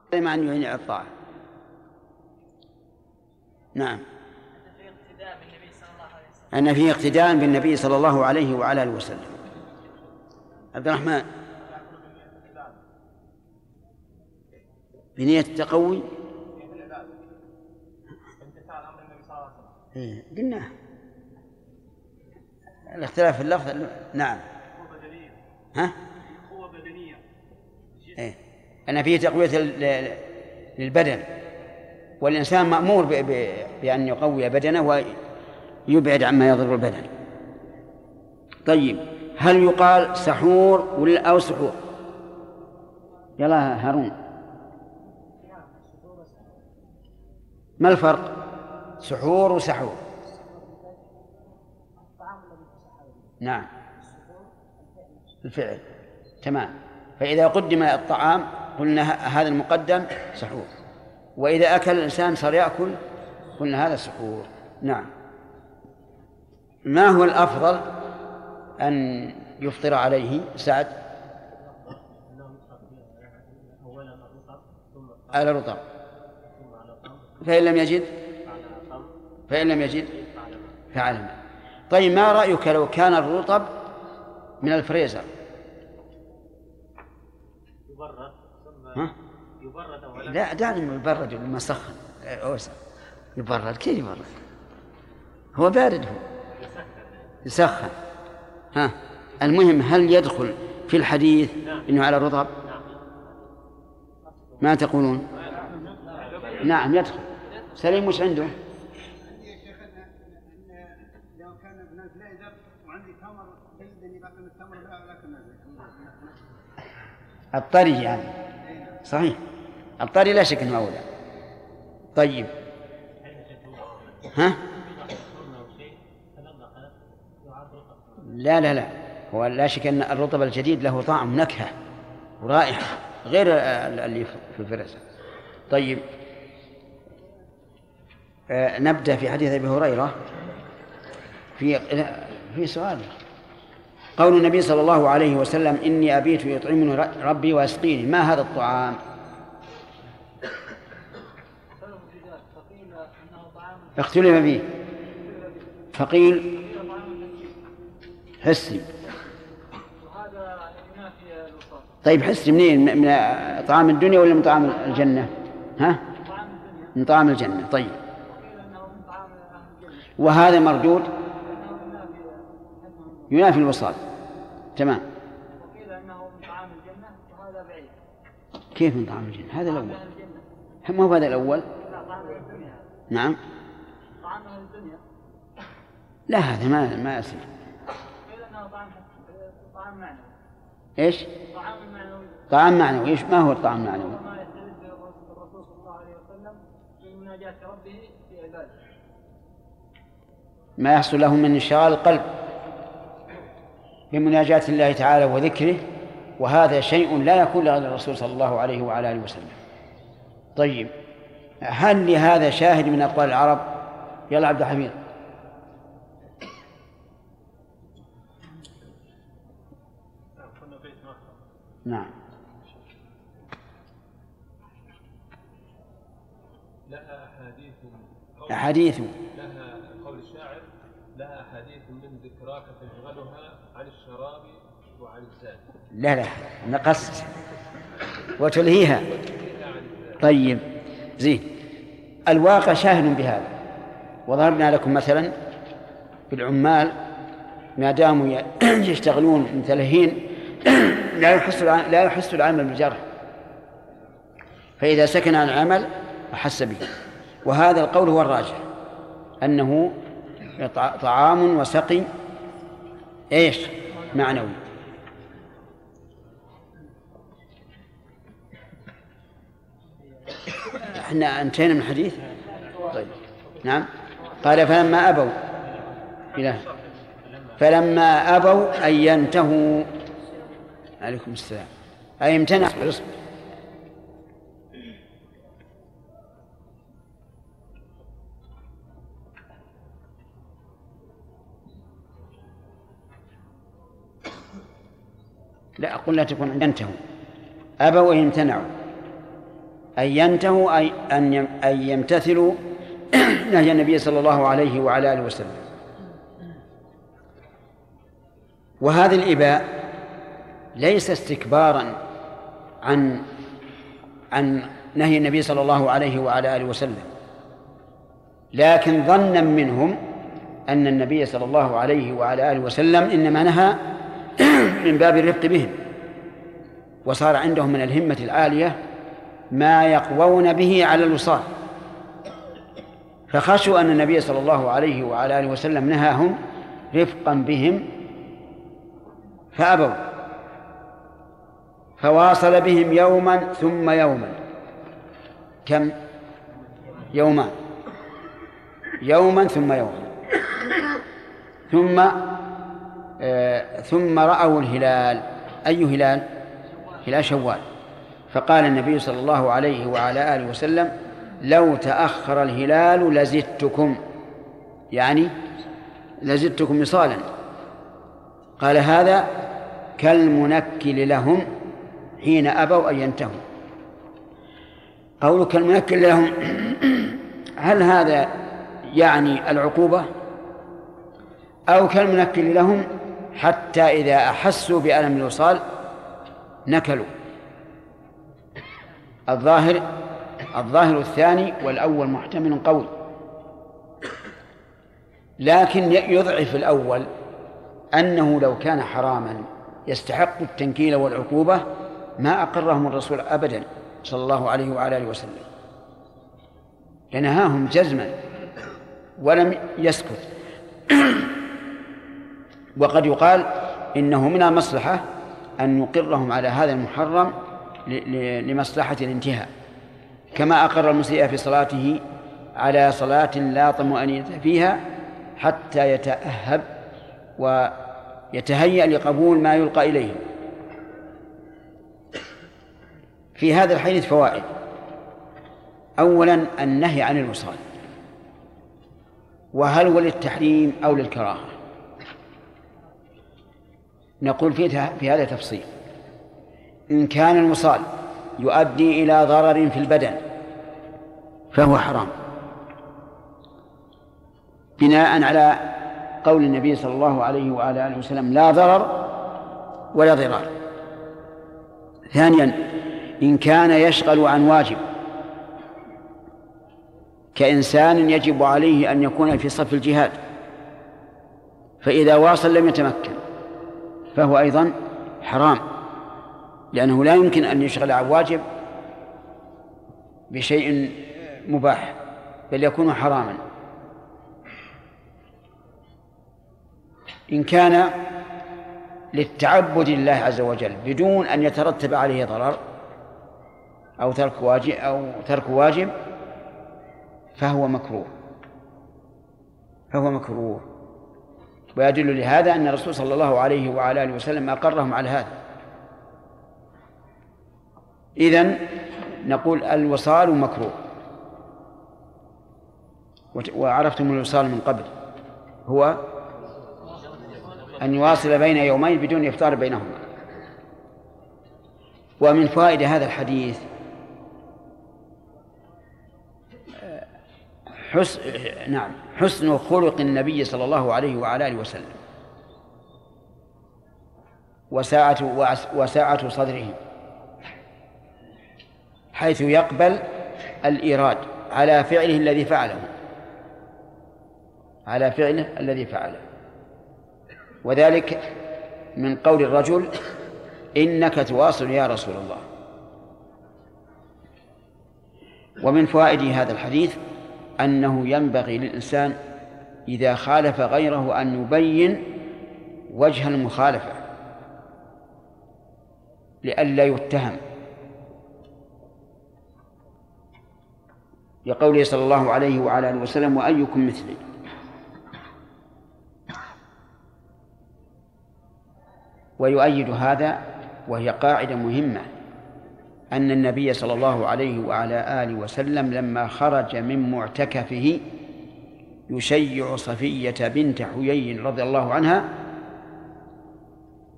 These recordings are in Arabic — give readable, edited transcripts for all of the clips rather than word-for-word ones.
إما أن يعين على الطاعة. نعم. أن فيه اقتداء بالنبي صلى الله عليه وعلى آله وسلم. عبد الرحمن، بنية التقوي قلنا الاختلاف في اللفظ. نعم. ها؟ أن فيه تقوية للبدن، والإنسان مأمور بأن يقوي بدنه ويبعد عما يضر البدن. طيب، هل يقال سحور أو سحور؟ يلا هارون، ما الفرق سحور وسحور؟ نعم، الفعل. تمام. فإذا قدم الطعام قلنا هذا المقدم سحور، وإذا أكل الإنسان صار يأكل قلنا هذا سحور. نعم. ما هو الأفضل أن يفطر عليه سعد؟ على رطب، فإن لم يجد فعلى ماء. طيب، ما رأيك لو كان الرطب من الفريزر؟ لا، دعني يبرد لما سخن أوسع. يبرد كيف يبرد؟ هو بارد، هو يسخن. المهم، هل يدخل في الحديث إنه على الرطب؟ ما تقولون؟ نعم يدخل. سليم وش عنده؟ عندي يا شيخ لو كان ابن الفريزر وعندي تمر جيد باقي من التمر لكن الطري يعني. صحيح، الطري لا شك انه اولى. طيب، لا هو لا شك ان الرطب الجديد له طعم ونكهه ورائحه غير اللي في الفريزر. طيب، نبدأ في حديث أبي هريرة. في سؤال. قول النبي صلى الله عليه وسلم: إني أبيت يطعمني ربي ويسقيني، ما هذا الطعام؟ اختلف فيه، فقيل حسي. طيب، حسي منين؟ من طعام الدنيا ولا من طعام الجنة؟ من طعام الجنة. طيب، وهذا مردود ينافي الوصال. تمام. وقيل أنه من طعام الجنة وهذا بعيد. كيف من طعام الجنة؟ هذا الأول. ما هو هذا الأول؟ نعم. طعام الدنيا. لا، هذا ما يصير. قيل أنه طعام معنوي. إيش؟ طعام معنوي. طعام معنوي. إيش ما هو الطعام المعنوي؟ ما يستلذ الرسول صلى الله عليه وسلم من مناجاة ربه في عباده. ما يحصل له من انشغال القلب بمناجاة الله تعالى وذكره، وهذا شيء لا يكون لغير الرسول صلى الله عليه وعلى آله وسلم. طيب، هل لهذا شاهد من أقوال العرب؟ يلا عبد الحميد. نعم. لها أحاديث لها قول الشاعر: لها أحاديث من ذكراك تشغلها عن الشراب وعن الزاد. لا نقصت وتلهيها. طيب، زين. الواقع شاهد بهذا، وضربنا لكم مثلا بالعمال ما داموا يشتغلون متلهين لا يحس العمل بالجرح، فإذا سكن عن العمل أحس به. وهذا القول هو الراجح، أنه طعام وسقي إيش معنوي. احنا انتهينا من الحديث. طيب، نعم. قال: فلما أبوا أن ينتهوا. عليكم السلام. أي امتنع. لا، أقول لا تكون ينتهوا. أبوا أن يمتنعوا، أن ينتهوا أي أن يمتثلوا نهي النبي صلى الله عليه وعلى آله وسلم. وهذا الإباء ليس استكبارا عن نهي النبي صلى الله عليه وعلى آله وسلم، لكن ظنا منهم أن النبي صلى الله عليه وعلى آله وسلم إنما نهى من باب الرفق بهم، وصار عندهم من الهمة العالية ما يقوون به على الوصال، فخشوا أن النبي صلى الله عليه وعلى آله وسلم نهاهم رفقا بهم فأبوا، فواصل بهم يوما ثم يوما. كم؟ يومان، يوما ثم يوما، ثم رأوا الهلال. أي هلال؟ هلال شوال. فقال النبي صلى الله عليه وعلى آله وسلم: لو تأخر الهلال لزدتكم، يعني لزدتكم وصالا. قال: هذا كالمنكل لهم حين أبوا أن ينتهوا. قولك كالمنكل لهم هل هذا يعني العقوبة، أو كالمنكل لهم حتى إذا أحسوا بألم الوصال نكلوا؟ الظاهر الثاني، والأول محتمل قوي، لكن يضعف الأول أنه لو كان حراما يستحق التنكيل والعقوبة ما أقرهم الرسول أبدا صلى الله عليه وعلى آله وسلم، لنهاهم جزما ولم يسكت. وقد يقال إنه من المصلحة أن نقرهم على هذا المحرم لمصلحة الانتهاء، كما أقر المسيء في صلاته على صلاة لا طمأنينة فيها حتى يتأهب ويتهيأ لقبول ما يلقى إليه. في هذا الحديث فوائد: أولا النهي عن الوصال، وهل هو للتحريم أو للكراهة؟ نقول في هذا تفصيل. إن كان الوصال يؤدي إلى ضرر في البدن فهو حرام، بناء على قول النبي صلى الله عليه وعلى آله وسلم: لا ضرر ولا ضرار. ثانيا إن كان يشغل عن واجب، كإنسان يجب عليه أن يكون في صف الجهاد فإذا واصل لم يتمكن فهو أيضا حرام، لأنه لا يمكن أن يشغل عن واجب بشيء مباح بل يكون حراما. إن كان للتعبد لله عز وجل بدون أن يترتب عليه ضرر أو ترك واجب فهو مكروه. ويدل لهذا أن الرسول صلى الله عليه وعلى آله وسلم أقرهم على هذا. إذن نقول الوصال مكروه، وعرفتم الوصال من قبل هو أن يواصل بين يومين بدون إفطار بينهما. ومن فوائد هذا الحديث حسن خلق النبي صلى الله عليه وعلى آله وسلم وساعة صدره، حيث يقبل الإيراد على فعله الذي فعله، وذلك من قول الرجل: إنك تواصل يا رسول الله. ومن فوائد هذا الحديث أنه ينبغي للإنسان إذا خالف غيره أن يبين وجه المخالفة لئلا يتهم، لقوله صلى الله عليه وعلى آله وسلم: وأيكم مثلي. ويؤيد هذا وهي قاعدة مهمة أن النبي صلى الله عليه وعلى آله وسلم لما خرج من معتكفه يشيع صفية بنت حيي رضي الله عنها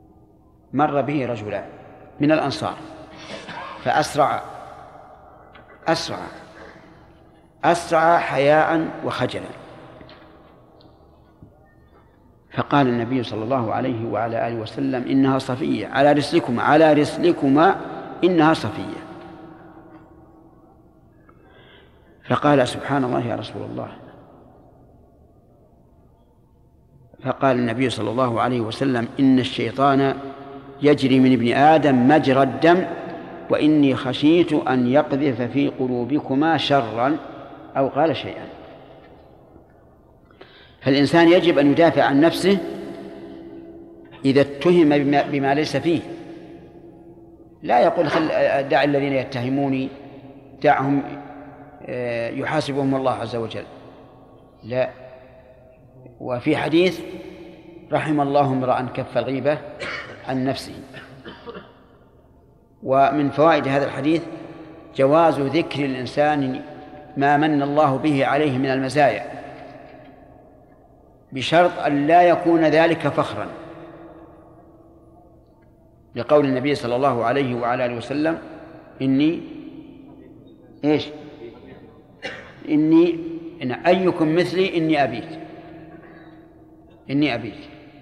مر به رجلان من الأنصار فأسرع أسرع حياء وخجلا. فقال النبي صلى الله عليه وعلى آله وسلم: إنها صفية، على رسلكما إنها صفية. فقال: سبحان الله يا رسول الله. فقال النبي صلى الله عليه وسلم: إن الشيطان يجري من ابن آدم مجرى الدم، وإني خشيت أن يقذف في قلوبكما شرا، أو قال شيئا. فالإنسان يجب أن يدافع عن نفسه إذا اتهم بما ليس فيه. لا يقول دع الذين يتهموني، دعهم يحاسبهم الله عز وجل، لا. وفي حديث: رحم الله امرأ كف الغيبة عن نفسه. ومن فوائد هذا الحديث جواز ذكر الإنسان ما من الله به عليه من المزايا، بشرط أن لا يكون ذلك فخرا، لقول النبي صلى الله عليه وعلى آله وسلم: إني إن أيكم مثلي إني أبيت.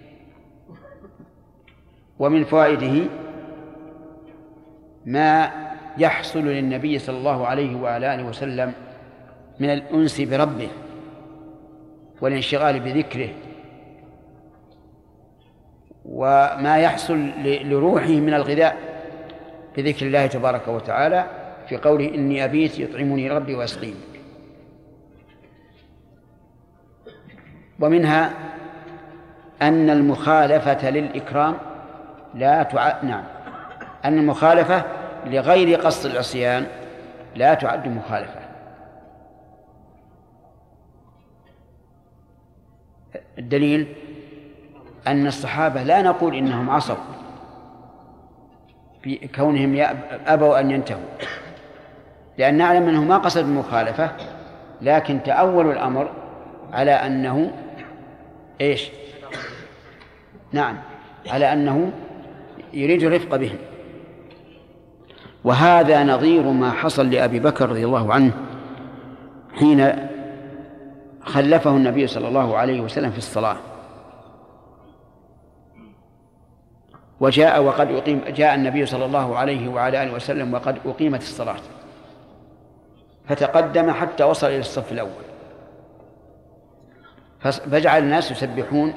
ومن فوائده ما يحصل للنبي صلى الله عليه وعلى آله وسلم من الأنس بربه والانشغال بذكره، وما يحصل لروحه من الغذاء بذكر الله تبارك وتعالى، في قوله: إني أبيت يطعمني ربي ويسقيني. ومنها أن المخالفة للإكرام أن المخالفة لغير قصد العصيان لا تعد مخالفة. الدليل أن الصحابة لا نقول إنهم عصوا في كونهم أبوا أن ينتهوا، لأن نعلم أنه ما قصد المخالفة، لكن تأولوا الأمر على أنه على أنه يريد الرفق بهم. وهذا نظير ما حصل لأبي بكر رضي الله عنه حين خلفه النبي صلى الله عليه وسلم في الصلاة، جاء النبي صلى الله عليه وعلى آله وسلم وقد أقيمت الصلاة، فتقدم حتى وصل إلى الصف الأول، فجعل الناس يسبحون،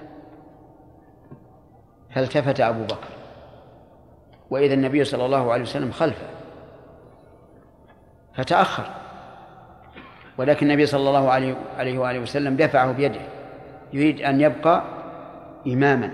فالتفت أبو بكر وإذا النبي صلى الله عليه وسلم خلفه، فتأخر، ولكن النبي صلى الله عليه وآله وسلم دفعه بيده يريد أن يبقى إماما،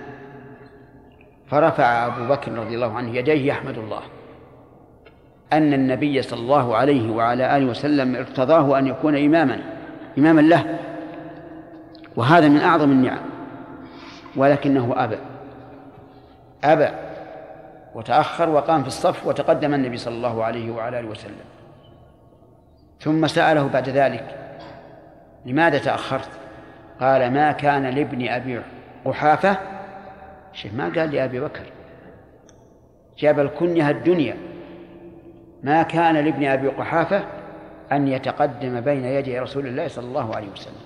فرفع أبو بكر رضي الله عنه يديه يحمد الله أن النبي صلى الله عليه وعلى آله وسلم ارتضاه أن يكون إماما له، وهذا من أعظم النعم. ولكنه أبى وتأخر وقام في الصف، وتقدم النبي صلى الله عليه وعلى آله وسلم، ثم سأله بعد ذلك: لماذا تأخرت؟ قال: ما كان لابن أبي قحافة، ما قال لأبي بكر، جاب الكنية الدنيا، ما كان لابن أبي قحافة أن يتقدم بين يدي رسول الله صلى الله عليه وسلم.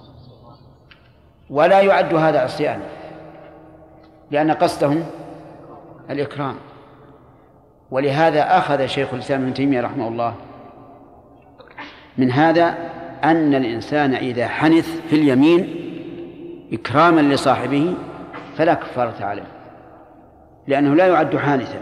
ولا يعد هذا عصيانا، لأن قصدهم الإكرام. ولهذا أخذ شيخ الإسلام ابن تيمية رحمه الله من هذا أن الإنسان إذا حنث في اليمين إكراما لصاحبه فلا كفارة عليه، لأنه لا يعد حانثا.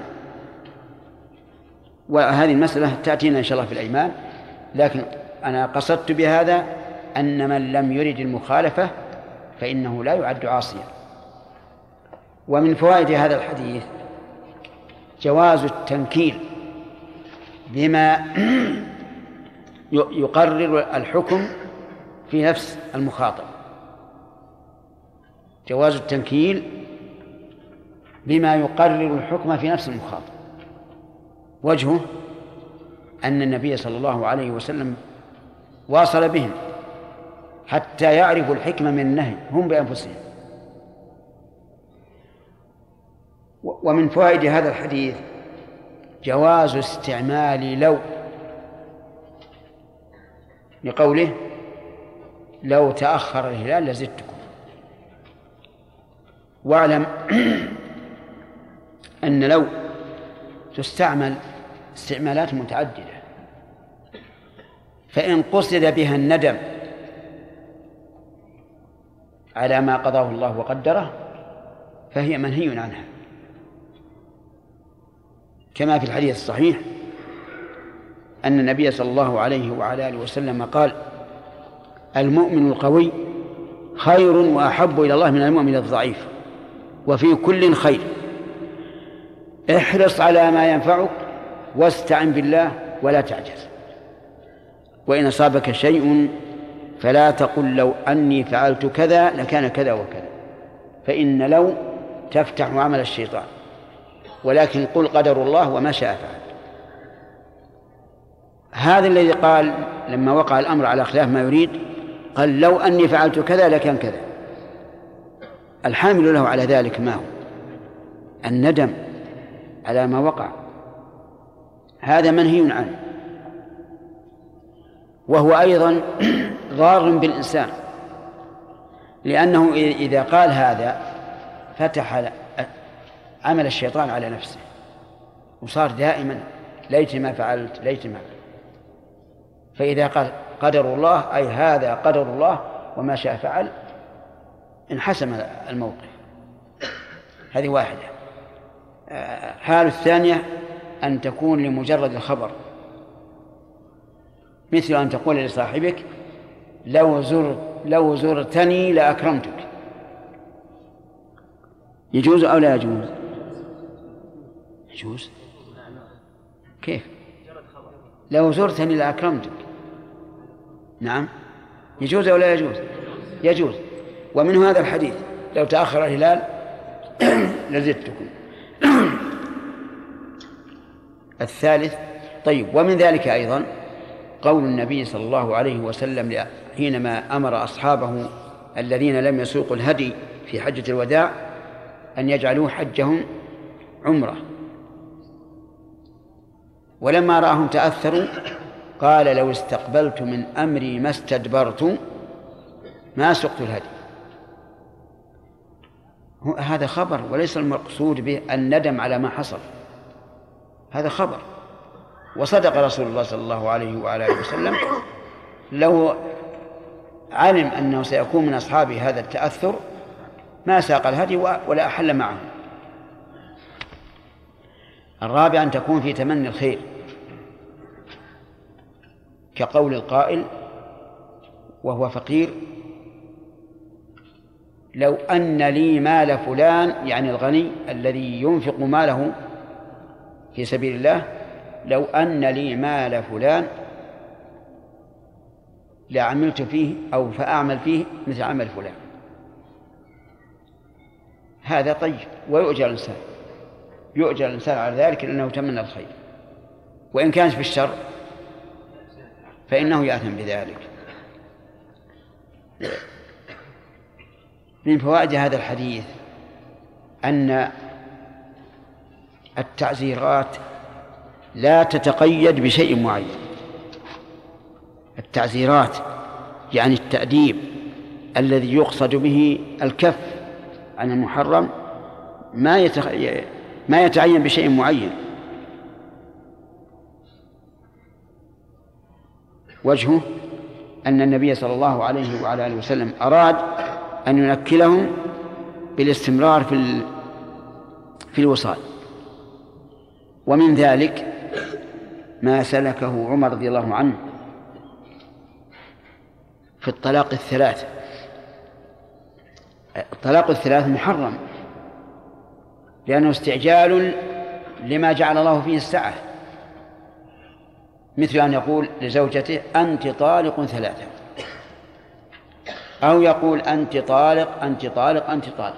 وهذه المسألة تأتينا إن شاء الله في الأيمان، لكن أنا قصدت بهذا أن من لم يرد المخالفة فإنه لا يعد عاصيا. ومن فوائد هذا الحديث جواز التنكيل بما يقرر الحكم في نفس المخاطب، جواز التنكيل بما يقرر الحكم في نفس المخاطب. وجهه أن النبي صلى الله عليه وسلم واصل بهم حتى يعرفوا الحكمة من النهي هم بأنفسهم. ومن فوائد هذا الحديث جواز استعمال لو لقوله لو تأخر الهلال لزدتكم. واعلم أن لو تستعمل استعمالات متعددة، فإن قصد بها الندم على ما قضاه الله وقدره فهي منهي عنها، كما في الحديث الصحيح أن النبي صلى الله عليه وعلى آله وسلم قال: المؤمن القوي خير وأحب إلى الله من المؤمن الضعيف، وفي كل خير، احرص على ما ينفعك واستعن بالله ولا تعجز، وإن أصابك شيء فلا تقل لو أني فعلت كذا لكان كذا وكذا، فإن لو تفتح عمل الشيطان، ولكن قل قدر الله وما شاء فعل. هذا الذي قال لما وقع الأمر على خلاف ما يريد قال لو أني فعلت كذا لكان كذا، الحامل له على ذلك ما هو؟ الندم على ما وقع، هذا منهي عنه، وهو أيضا ضار بالإنسان، لأنه إذا قال هذا فتح عمل الشيطان على نفسه، وصار دائما ليت ما فعلت ليت ما فعلت. فإذا قال قدر الله أي هذا قدر الله وما شاء فعل انحسم الموقف. هذه واحدة. حال الثانية أن تكون لمجرد الخبر، مثل أن تقول لصاحبك لو زرتني لأكرمتك، يجوز أو لا يجوز؟ يجوز. كيف؟ لو زرتني لأكرمتك، نعم يجوز أو لا يجوز؟ يجوز. ومن هذا الحديث لو تأخر الهلال لزدتكم. الثالث طيب، ومن ذلك أيضا قول النبي صلى الله عليه وسلم حينما أمر أصحابه الذين لم يسوقوا الهدي في حجة الوداع أن يجعلوا حجهم عمرة، ولما رأهم تأثروا قال لو استقبلت من أمري ما استدبرت ما سقت الهدي. هذا خبر وليس المقصود به الندم على ما حصل، هذا خبر. وصدق رسول الله صلى الله عليه وعلى آله وسلم، لو علم أنه سيكون من أصحابه هذا التأثر ما ساق الهدي ولا أحل معه. الرابع أن تكون في تمني الخير، كقول القائل وهو فقير: لو أن لي مال فلان، يعني الغني الذي ينفق ماله في سبيل الله، لو أن لي مال فلان لعملت فيه أو فأعمل فيه مثل عمل فلان. هذا طيب، ويؤجر الإنسان، يؤجر الإنسان على ذلك لأنه تمنى الخير، وإن كانت في الشر فإنه يأثم بذلك. من فوائد هذا الحديث أن التعزيرات لا تتقيد بشيء معين. التعزيرات يعني التأديب الذي يقصد به الكف عن المحرم ما يتعين بشيء معين. وجهه أن النبي صلى الله عليه وعلى آله وسلم أراد أن ينكلهم بالاستمرار في الوصال. ومن ذلك ما سلكه عمر رضي الله عنه في الطلاق الثلاث. الطلاق الثلاث محرم لأنه استعجال لما جعل الله فيه السعة، مثل أن يقول لزوجته أنت طالق ثلاثة، أو يقول أنت طالق أنت طالق أنت طالق.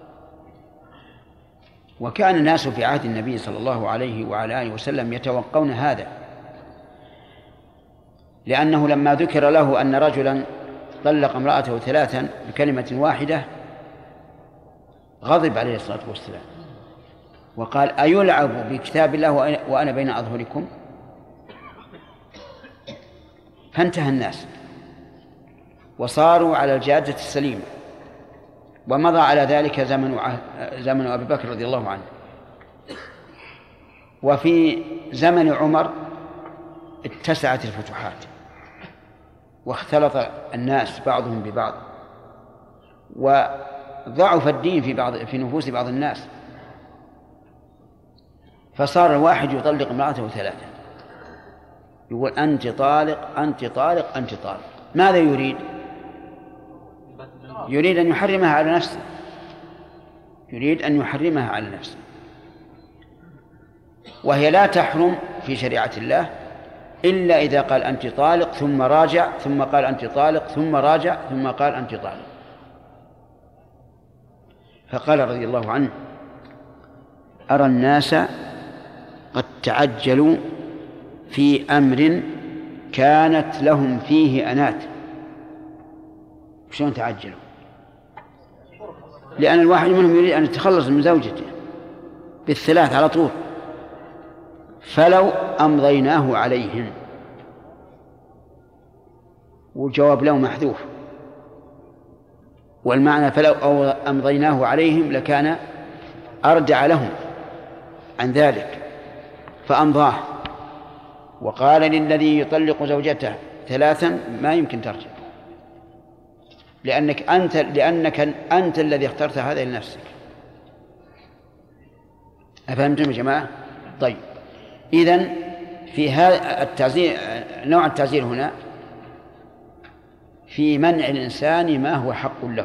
وكان الناس في عهد النبي صلى الله عليه وعلى آله وسلم يتوقون هذا، لأنه لما ذكر له أن رجلا طلق امرأته ثلاثا بكلمة واحدة غضب عليه الصلاة والسلام وقال أيلعب بكتاب الله وأنا بين أظهركم؟ فانتهى الناس وصاروا على الجادة السليمة، ومضى على ذلك زمن أبي بكر رضي الله عنه. وفي زمن عمر اتسعت الفتوحات واختلط الناس بعضهم ببعض، وضعف الدين في نفوس بعض الناس، فصار الواحد يطلق امرأته 3، يقول أنت طالق أنت طالق أنت طالق. ماذا يريد؟ يريد أن يحرمها على نفسه، يريد أن يحرمها على نفسه، وهي لا تحرم في شريعة الله إلا إذا قال أنت طالق ثم راجع، ثم قال أنت طالق ثم راجع، ثم قال أنت طالق. فقال رضي الله عنه: أرى الناس قد تعجلوا في أمر كانت لهم فيه أنات. شلون تعجلوا؟ لأن الواحد منهم يريد أن يتخلص من زوجته بالثلاث على طول، فلو أمضيناه عليهم، والجواب له محذوف، والمعنى فلو أمضيناه عليهم لكان أردع لهم عن ذلك، فأمضاه وقال للذي يطلق زوجته 3 ما يمكن ترجع، لأنك أنت الذي اخترت هذا لنفسك. أفهمتم يا جماعة؟ طيب، إذن في هذا التعزير، نوع التعزير هنا في منع الإنسان ما هو حق له،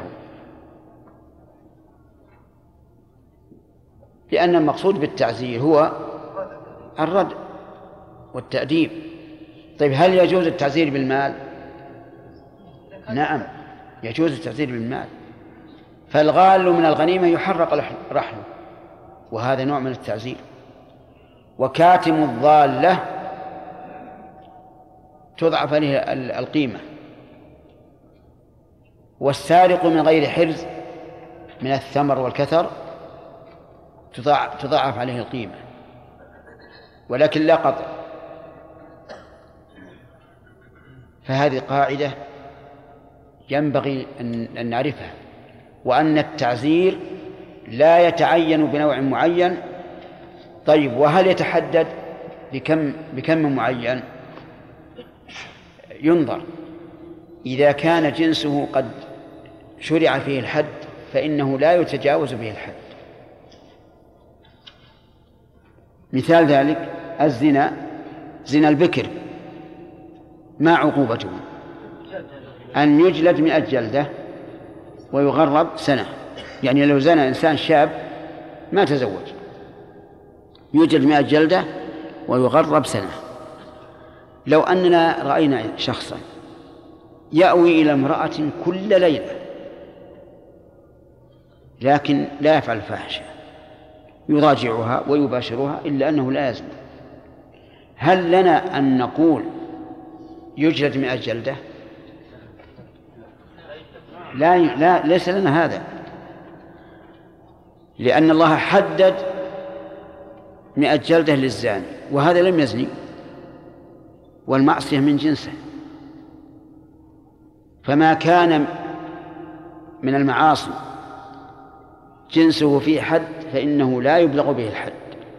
لأن المقصود بالتعزير هو الردع والتأديب. طيب، هل يجوز التعزير بالمال؟ نعم، يجوز التعزير بالمال، فالغال من الغنيمة يحرق رحله، وهذا نوع من التعزير. وكاتم الضالة تضعف عليه القيمة، والسارق من غير حرز من الثمر والكثر تضاعف عليه القيمة، ولكن لا قطع. فهذه قاعدة ينبغي أن نعرفها، وأن التعزير لا يتعين بنوع معين. طيب، وهل يتحدد بكم معين؟ ينظر، إذا كان جنسه قد شرع فيه الحد فإنه لا يتجاوز به الحد. مثال ذلك الزنا، زنا البكر، ما عقوبته؟ أن يجلد 100 جلدة ويغرب سنة. يعني لو زنى إنسان شاب ما تزوج يجلد 100 جلدة ويغرب سنة. لو أننا رأينا شخصا يأوي إلى امرأة كل ليلة لكن لا يفعل الفاحشة، يراجعها ويباشرها إلا أنه لا يزني، هل لنا أن نقول يجلد 100 جلدة؟ لا، ليس لنا هذا، لأن الله حدد 100 جلدة للزاني، وهذا لم يزني، والمعصية من جنسه. فما كان من المعاصي جنسه فيه حد فإنه لا يبلغ به الحد.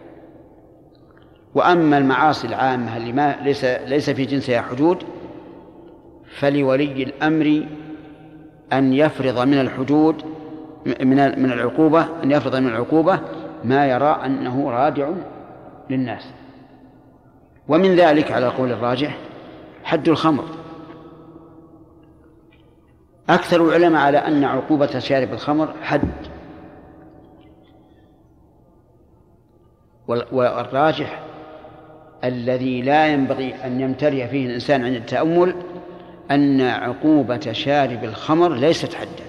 وأما المعاصي العامة اللي ليس في جنسها حدود فلولي الأمر أن يفرض من الحدود من العقوبة، أن يفرض من العقوبة ما يرى أنه رادع للناس. ومن ذلك على قول الراجح حد الخمر. أكثر العلماء على أن عقوبة شارب الخمر حد، والراجح الذي لا ينبغي أن يمتري فيه الإنسان عند التأمل أن عقوبة شارب الخمر ليست حدا.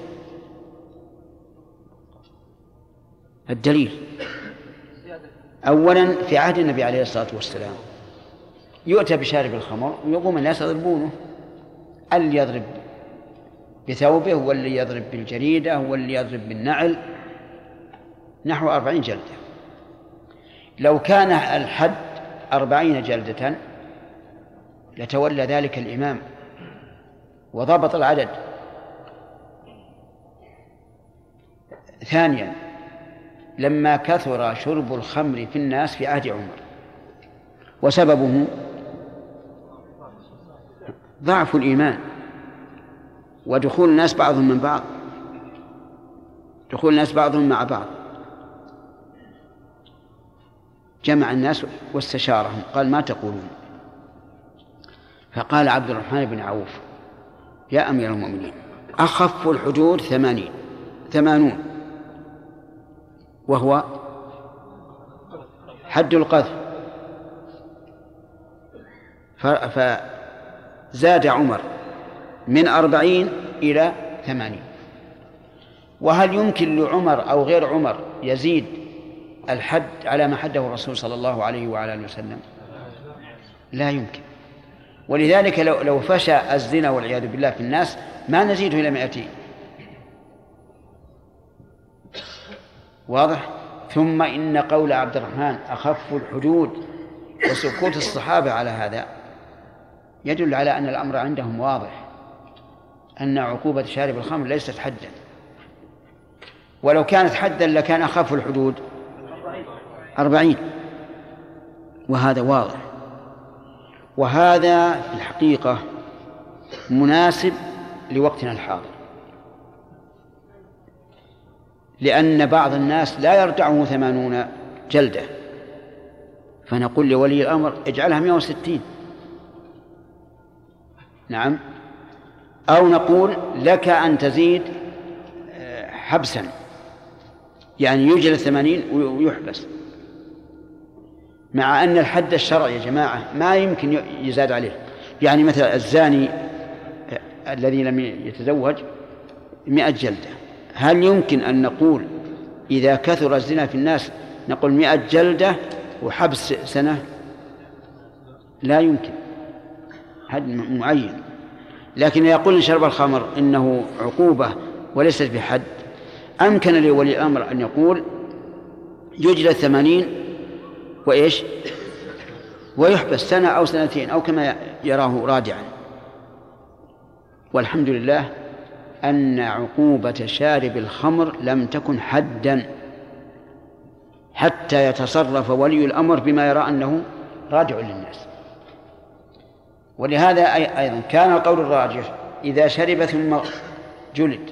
الدليل أولا في عهد النبي عليه الصلاة والسلام يؤتى بشارب الخمر ويقوم الناس يضربونه، اللي يضرب بثوبه واللي يضرب بالجريدة واللي يضرب بالنعل، نحو 40 جلدة. لو كان الحد 40 جلدة يتولى ذلك الإمام وضبط العدد. ثانيا، لما كثر شرب الخمر في الناس في عهد عمر، وسببه ضعف الإيمان ودخول الناس بعضهم من بعض، دخول الناس بعضهم مع بعض. جمع الناس واستشارهم قال: ما تقولون؟ فقال عبد الرحمن بن عوف: يا أمير المؤمنين، أخف الحدود 80، وهو حد القذف. فزاد عمر من 40 إلى 80. وهل يمكن لعمر أو غير عمر يزيد الحد على ما حده الرسول صلى الله عليه وعلى آله وسلم؟ لا يمكن. ولذلك لو فشى الزنا والعياذ بالله في الناس ما نزيده إلى 200. واضح؟ ثم إن قول عبد الرحمن أخف الحدود وسكوت الصحابة على هذا يدل على أن الأمر عندهم واضح، أن عقوبة شارب الخمر ليست حدا، ولو كانت حدا لكان أخف الحدود 40، وهذا واضح. وهذا في الحقيقة مناسب لوقتنا الحاضر، لأن بعض الناس لا يرجعه 80 جلدة، فنقول لولي الأمر اجعلها 160. نعم. أو نقول لك أن تزيد حبسا، يعني يجلد 80 ويحبس، مع أن الحد الشرعي يا جماعة ما يمكن يزاد عليه. يعني مثلا الزاني الذي لم يتزوج 100 جلدة، هل يمكن أن نقول إذا كثر الزنا في الناس نقول 100 جلدة وحبس سنة؟ لا يمكن، حد معين. لكن يقول إن شرب الخمر إنه عقوبة وليست بحد، أمكن لولي الأمر أن يقول يجلد 80 وإيش ويحبس سنة أو سنتين أو كما يراه رادعا. والحمد لله أن عقوبة شارب الخمر لم تكن حدا حتى يتصرف ولي الأمر بما يرى أنه رادع للناس. ولهذا أيضا كان القول الراجح إذا شرب ثم جلد،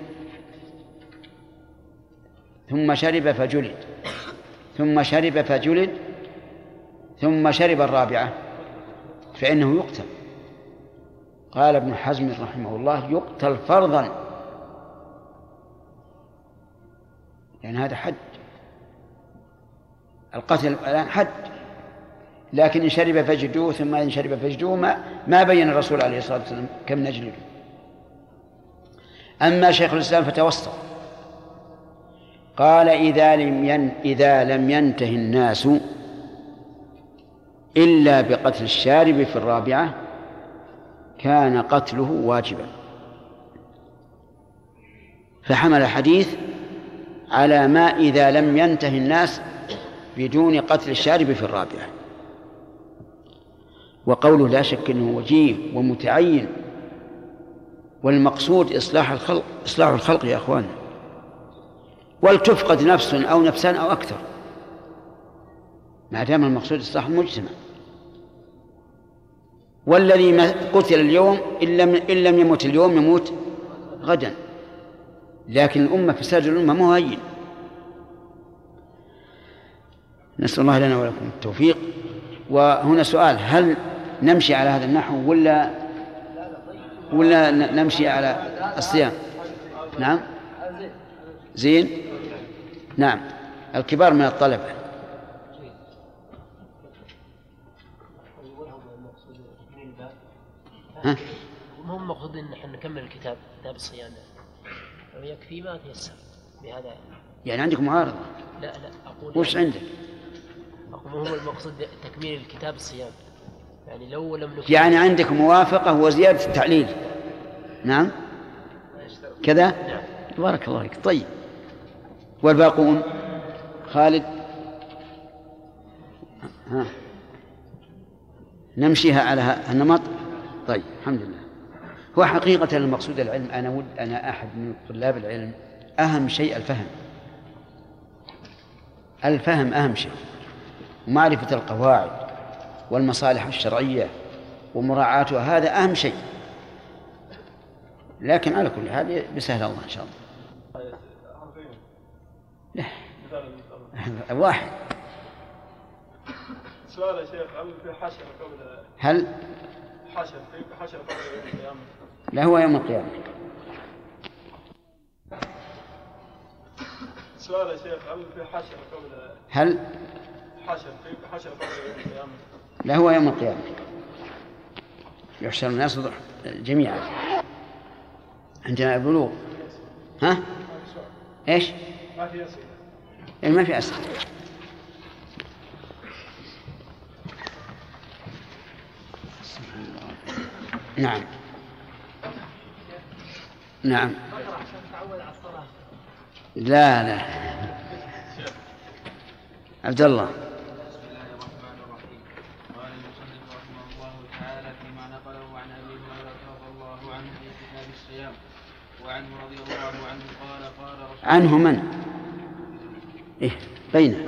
ثم شرب فجلد، ثم شرب فجلد، ثم شرب الرابعة، فإنه يقتل. قال ابن حزم رحمه الله: يقتل فرضا، يعني هذا حد، القتل الآن حد. لكن إن شرب فجدوه، ثم إن شرب فجدوه ما بين الرسول عليه الصلاة والسلام كم نجلده. أما شيخ الإسلام فتوسط، قال: إذا لم ينته الناس إلا بقتل الشارب في الرابعة كان قتله واجبا. فحمل الحديث على ما إذا لم ينته الناس بدون قتل الشارب في الرابعة. وقوله لا شك أنه وجيه ومتعين، والمقصود إصلاح الخلق يا أخوان، ولتفقد نفس أو نفسان أو أكثر، ما دام المقصود إصلاح المجتمع. والذي قتل اليوم إن لم يموت اليوم يموت غدا، لكن الأمة فساد الأمة مهين. نسأل الله لنا ولكم التوفيق. وهنا سؤال: هل نمشي على هذا النحو ولا نمشي على الصيام؟ نعم زين. نعم الكبار من الطلبة. هم مقصود ان احنا نكمل كتاب الصيام، ويكفي ما تيسر بهذا. يعني عندك معارضة؟ لا اقول وش عندك؟ أقول هم المقصود تكميل الكتاب الصيام، يعني لو لم نكمل يعني عندك موافقة وزيادة التعليل. نعم كذا. نعم. بارك الله فيك. طيب والباقون؟ خالد نمشيها على النمط. طيب الحمد لله. هو حقيقة المقصود العلم، أنا أحد من طلاب العلم أهم شيء الفهم أهم شيء، ومعرفة القواعد والمصالح الشرعية ومراعاتها، هذا أهم شيء. لكن على كل حال بسهل الله إن شاء الله. لا واحد. سؤال يا شيخ، هل في حشر قبل حشر قبل يوم القيامة؟ لا، هو يوم القيامة. سؤال يا شيخ، هل في حشر قبل حشر قبل يوم القيامة؟ لا، هو يوم القيامة يحشر الناس جميعا عندنا البلوغ. ها؟ ايش؟ ما في أسئلة. ما في أسئلة. نعم نعم. لا عبد الله. بسم الله الرحمن الرحيم. قال المصنف رحمه الله تعالى فيما نقله عن ابي هريره رضي الله عنه في كتاب الصيام، وعنه رضي الله عنه قال رسول عنه من؟ إيه بينه.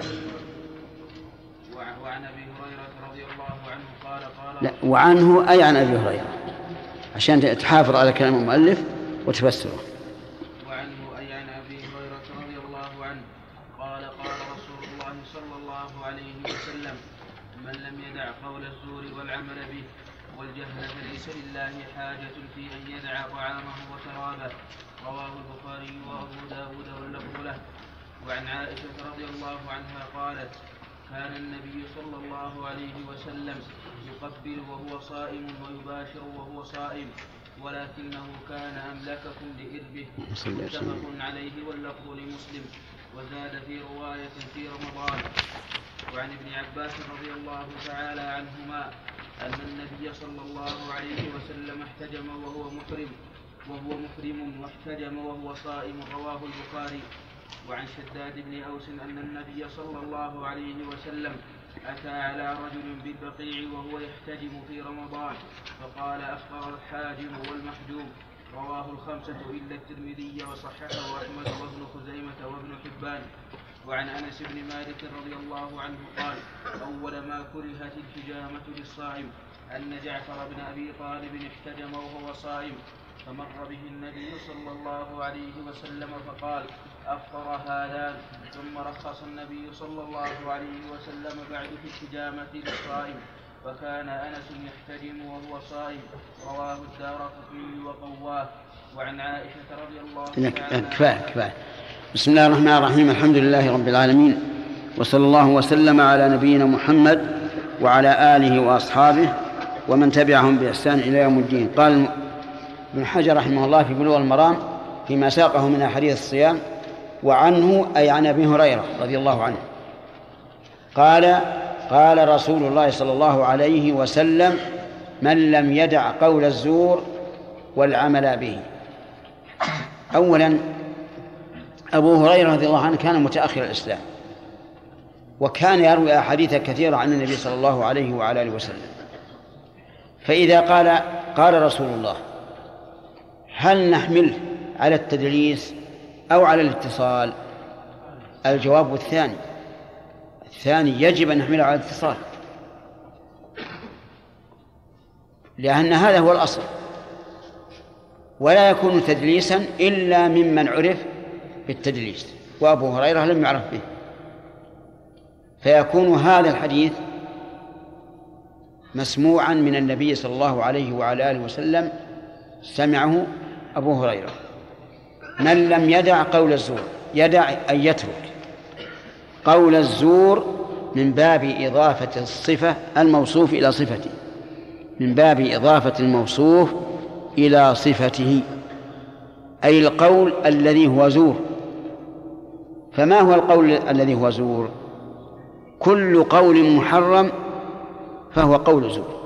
وعن ابي هريره رضي الله عنه قال لا، وعنه أي عن أبي هريرة، عشان تحافظ على كلام المؤلف وتفسره. وعنه أي عن أبي هريرة رضي الله عنه قال رسول الله صلى الله عليه وسلم: من لم يدع قول الزور والعمل به والجهل فليس لله حاجة في أن يدع طعامه وشرابه. رواه البخاري وأبو داود واللفظ له. وعن عائشة رضي الله عنها قالت: كان النبي صلى الله عليه وسلم يقبل وهو صائم ويباشر وهو صائم، ولكنه كان أملككم لإربه. متفق عليه واللفظ لمسلم. وزاد في رواية في رمضان. وعن ابن عباس رضي الله تعالى عنهما أن النبي صلى الله عليه وسلم احتجم وهو محرم واحتجم وهو صائم. رواه البخاري. وعن شداد بن أوس أن النبي صلى الله عليه وسلم أتى على رجل بالبقيع وهو يحتجم في رمضان فقال: أفطر الحاجم والمحجوم. رواه الخمسة إلا الترمذي وصححه أحمد وابن خزيمة وابن حبان. وعن أنس بن مالك رضي الله عنه قال: أول ما كرهت الحجامة للصائم أن جعفر بن أبي طالب احتجم وهو صائم، فمر به النبي صلى الله عليه وسلم فقال: أفطر هذان. ثم رخص النبي صلى الله عليه وسلم بعد في الحجامة للصائم، وكان أنس يحتجم وهو صائم. رواه الدارقطني وقواه. وعن عائشة رضي الله عنها. كفاية. بسم الله الرحمن الرحيم. الحمد لله رب العالمين، وصلى الله وسلم على نبينا محمد وعلى آله وأصحابه ومن تبعهم بإحسان إلى يوم الدين. قال ابن حجر رحمه الله في بلوغ المرام فيما ساقه من أحاديث الصيام: وعنه أي عن أبي هريرة رضي الله عنه قال رسول الله صلى الله عليه وسلم: من لم يدع قول الزور والعمل به. أولا، أبو هريرة رضي الله عنه كان متأخر الإسلام، وكان يروي أحاديث كثيرة عن النبي صلى الله عليه وعلى آله وسلم. فإذا قال رسول الله، هل نحمله على التدليس أو على الاتصال؟ الجواب الثاني يجب أن نحمله على الاتصال، لأن هذا هو الأصل، ولا يكون تدليسا إلا ممن عرف بالتدليس، وأبو هريرة لم يعرف به، فيكون هذا الحديث مسموعا من النبي صلى الله عليه وعلى آله وسلم، سمعه أبو هريرة. من لم يدع قول الزور، يدع أن يترك قول الزور من باب إضافة الصفة الموصوف إلى صفته، من باب إضافة الموصوف إلى صفته، أي القول الذي هو زور. فما هو القول الذي هو زور؟ كل قول محرم فهو قول زور،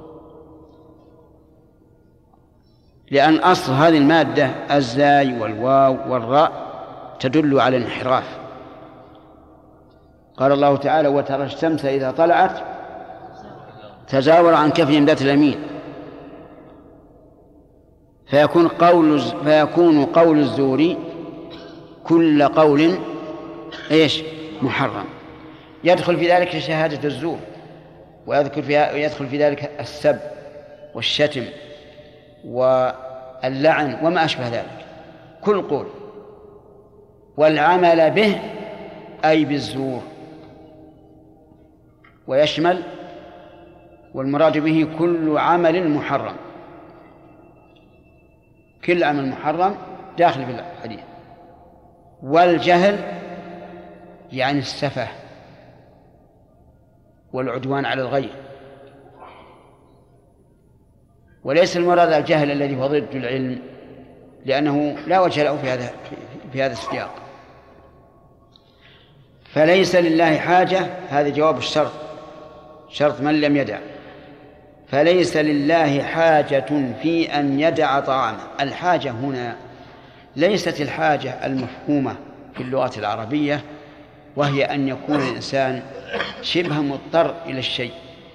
لأن أصل هذه المادة الزاي والواو والراء تدل على الانحراف. قال الله تعالى: وترى الشمس إذا طلعت تزاور عن كفهم ذات اليمين فيكون قول الزور كل قول ايش؟ محرم. يدخل في ذلك شهادة الزور، ويدخل في ذلك السب والشتم واللعن وما أشبه ذلك، كل قول. والعمل به أي بالزور، ويشمل، والمراد به كل عمل محرم، كل عمل محرم داخل في الحديث. والجهل يعني السفه والعدوان على الغير، وليس المراد الجهل الذي هو ضد العلم، لأنه لا وجه له في هذا السياق. فليس لله حاجة، هذا جواب الشرط، شرط من لم يدع. فليس لله حاجة في أن يدع طعامه. الحاجة هنا ليست الحاجة المفهومة في اللغة العربية، وهي أن يكون الإنسان شبه مضطر إلى الشيء،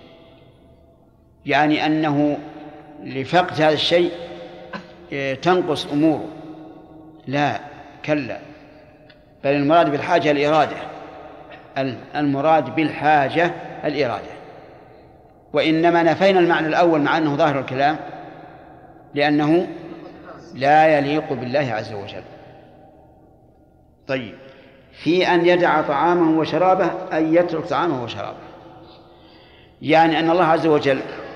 يعني أنه لفقد هذا الشيء تنقص أموره. لا، كلا، بل المراد بالحاجة الإرادة، المراد بالحاجة الإرادة. وإنما نفينا المعنى الأول مع أنه ظاهر الكلام، لأنه لا يليق بالله عز وجل. طيب، في أن يدع طعامه وشرابه أي يترك طعامه وشرابه، يعني أن الله عز وجل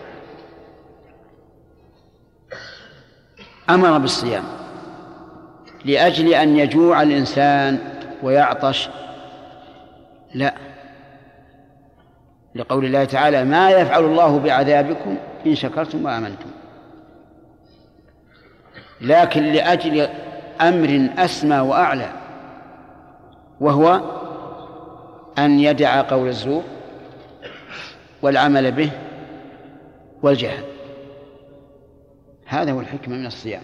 أمر بالصيام لأجل أن يجوع الإنسان ويعطش؟ لا، لقول الله تعالى: ما يفعل الله بعذابكم إن شكرتم وآمنتم. لكن لأجل أمر أسمى وأعلى، وهو أن يدع قول الزور والعمل به والجهل. هذا هو الحكمة من الصيام.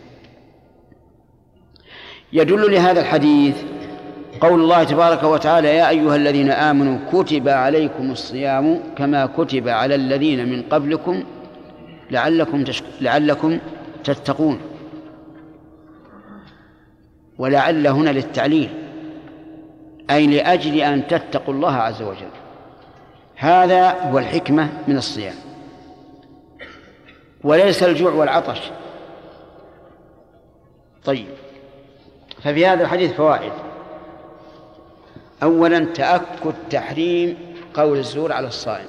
يدل لهذا الحديث قول الله تبارك وتعالى: يا أيها الذين آمنوا كتب عليكم الصيام كما كتب على الذين من قبلكم لعلكم تتقون. ولعل هنا للتعليل، أي لأجل أن تتقوا الله عز وجل. هذا هو الحكمة من الصيام، وليس الجوع والعطش. طيب، ففي هذا الحديث فوائد. أولا، تأكد تحريم قول الزور على الصائم.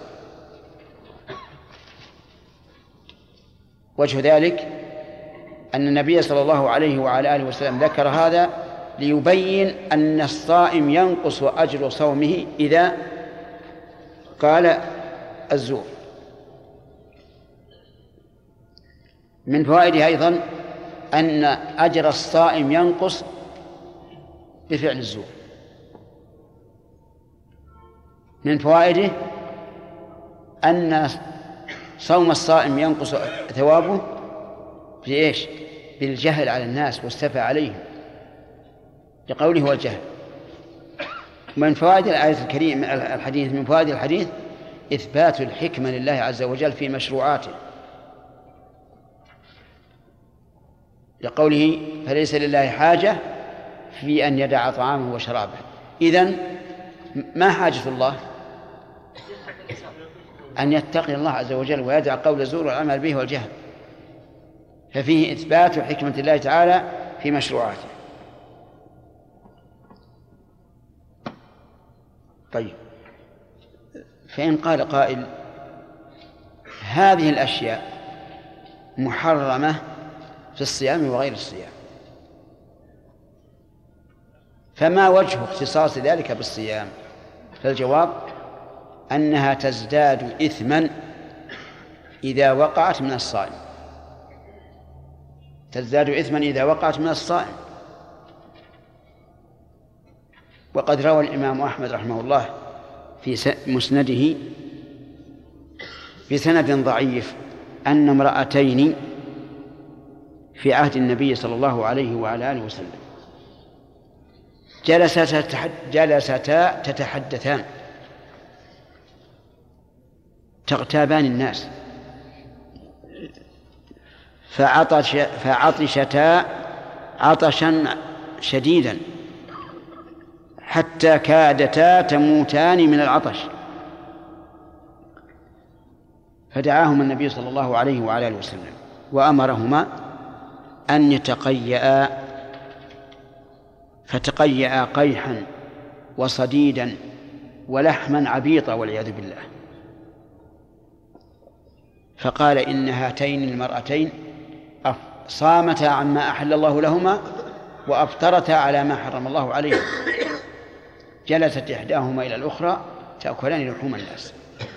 وجه ذلك أن النبي صلى الله عليه وعلى آله وسلم ذكر هذا ليبين أن الصائم ينقص أجر صومه إذا قال الزور. من فوائده أيضا أن أجر الصائم ينقص بفعل الزور. من فوائده أن صوم الصائم ينقص ثوابه بإيش؟ بالجهل على الناس والسفة عليهم، لقوله والجهل. من فوائد الآية الكريمة الحديث، من فوائد الحديث إثبات الحكمة لله عز وجل في مشروعاته، لقوله: فليس لله حاجة في أن يدع طعامه وشرابه. إذن ما حاجة الله؟ أن يتقي الله عز وجل ويدع قول الزور والعمل به والجهل. ففيه إثبات حكمة الله تعالى في مشروعاته. طيب، فإن قال قائل: هذه الأشياء محرمة في الصيام وغير الصيام، فما وجه اختصاص ذلك بالصيام؟ فالجواب أنها تزداد إثما إذا وقعت من الصائم، تزداد إثما إذا وقعت من الصائم. وقد روى الإمام أحمد رحمه الله في مسنده بسند ضعيف أن امرأتين في عهد النبي صلى الله عليه وعلى آله وسلم جلستا تتحدثان تغتابان الناس، فعطشتا عطشا شديدا حتى كادتا تموتان من العطش، فدعاهما النبي صلى الله عليه وعلى آله وسلم وأمرهما أن يتقيأ، فتقيأ قيحا وصديدا ولحما عبيطا والعياذ بالله. فقال إن هاتين المرأتين صامتا عما أحل الله لهما وأفطرتا على ما حرم الله عليهم. جلست إحداهما إلى الأخرى تأكلان لحوم الناس.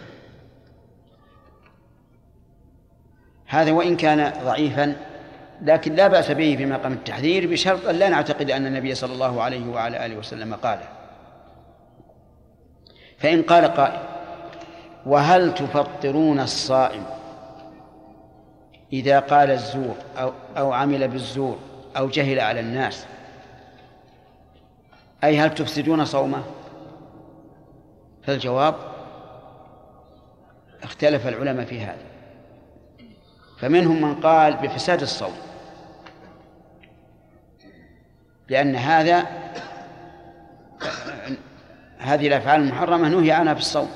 هذا وإن كان ضعيفا لكن لا بأس به في مقام التحذير، بشرط أن لا نعتقد أن النبي صلى الله عليه وعلى آله وسلم قاله. فإن قال قائل: وهل تفطرون الصائم إذا قال الزور أو عمل بالزور أو جهل على الناس، أي هل تفسدون صومه؟ فالجواب: اختلف العلماء في هذا، فمنهم من قال بفساد الصوم، لأن هذه الأفعال المحرمة نهي عنها في الصوم.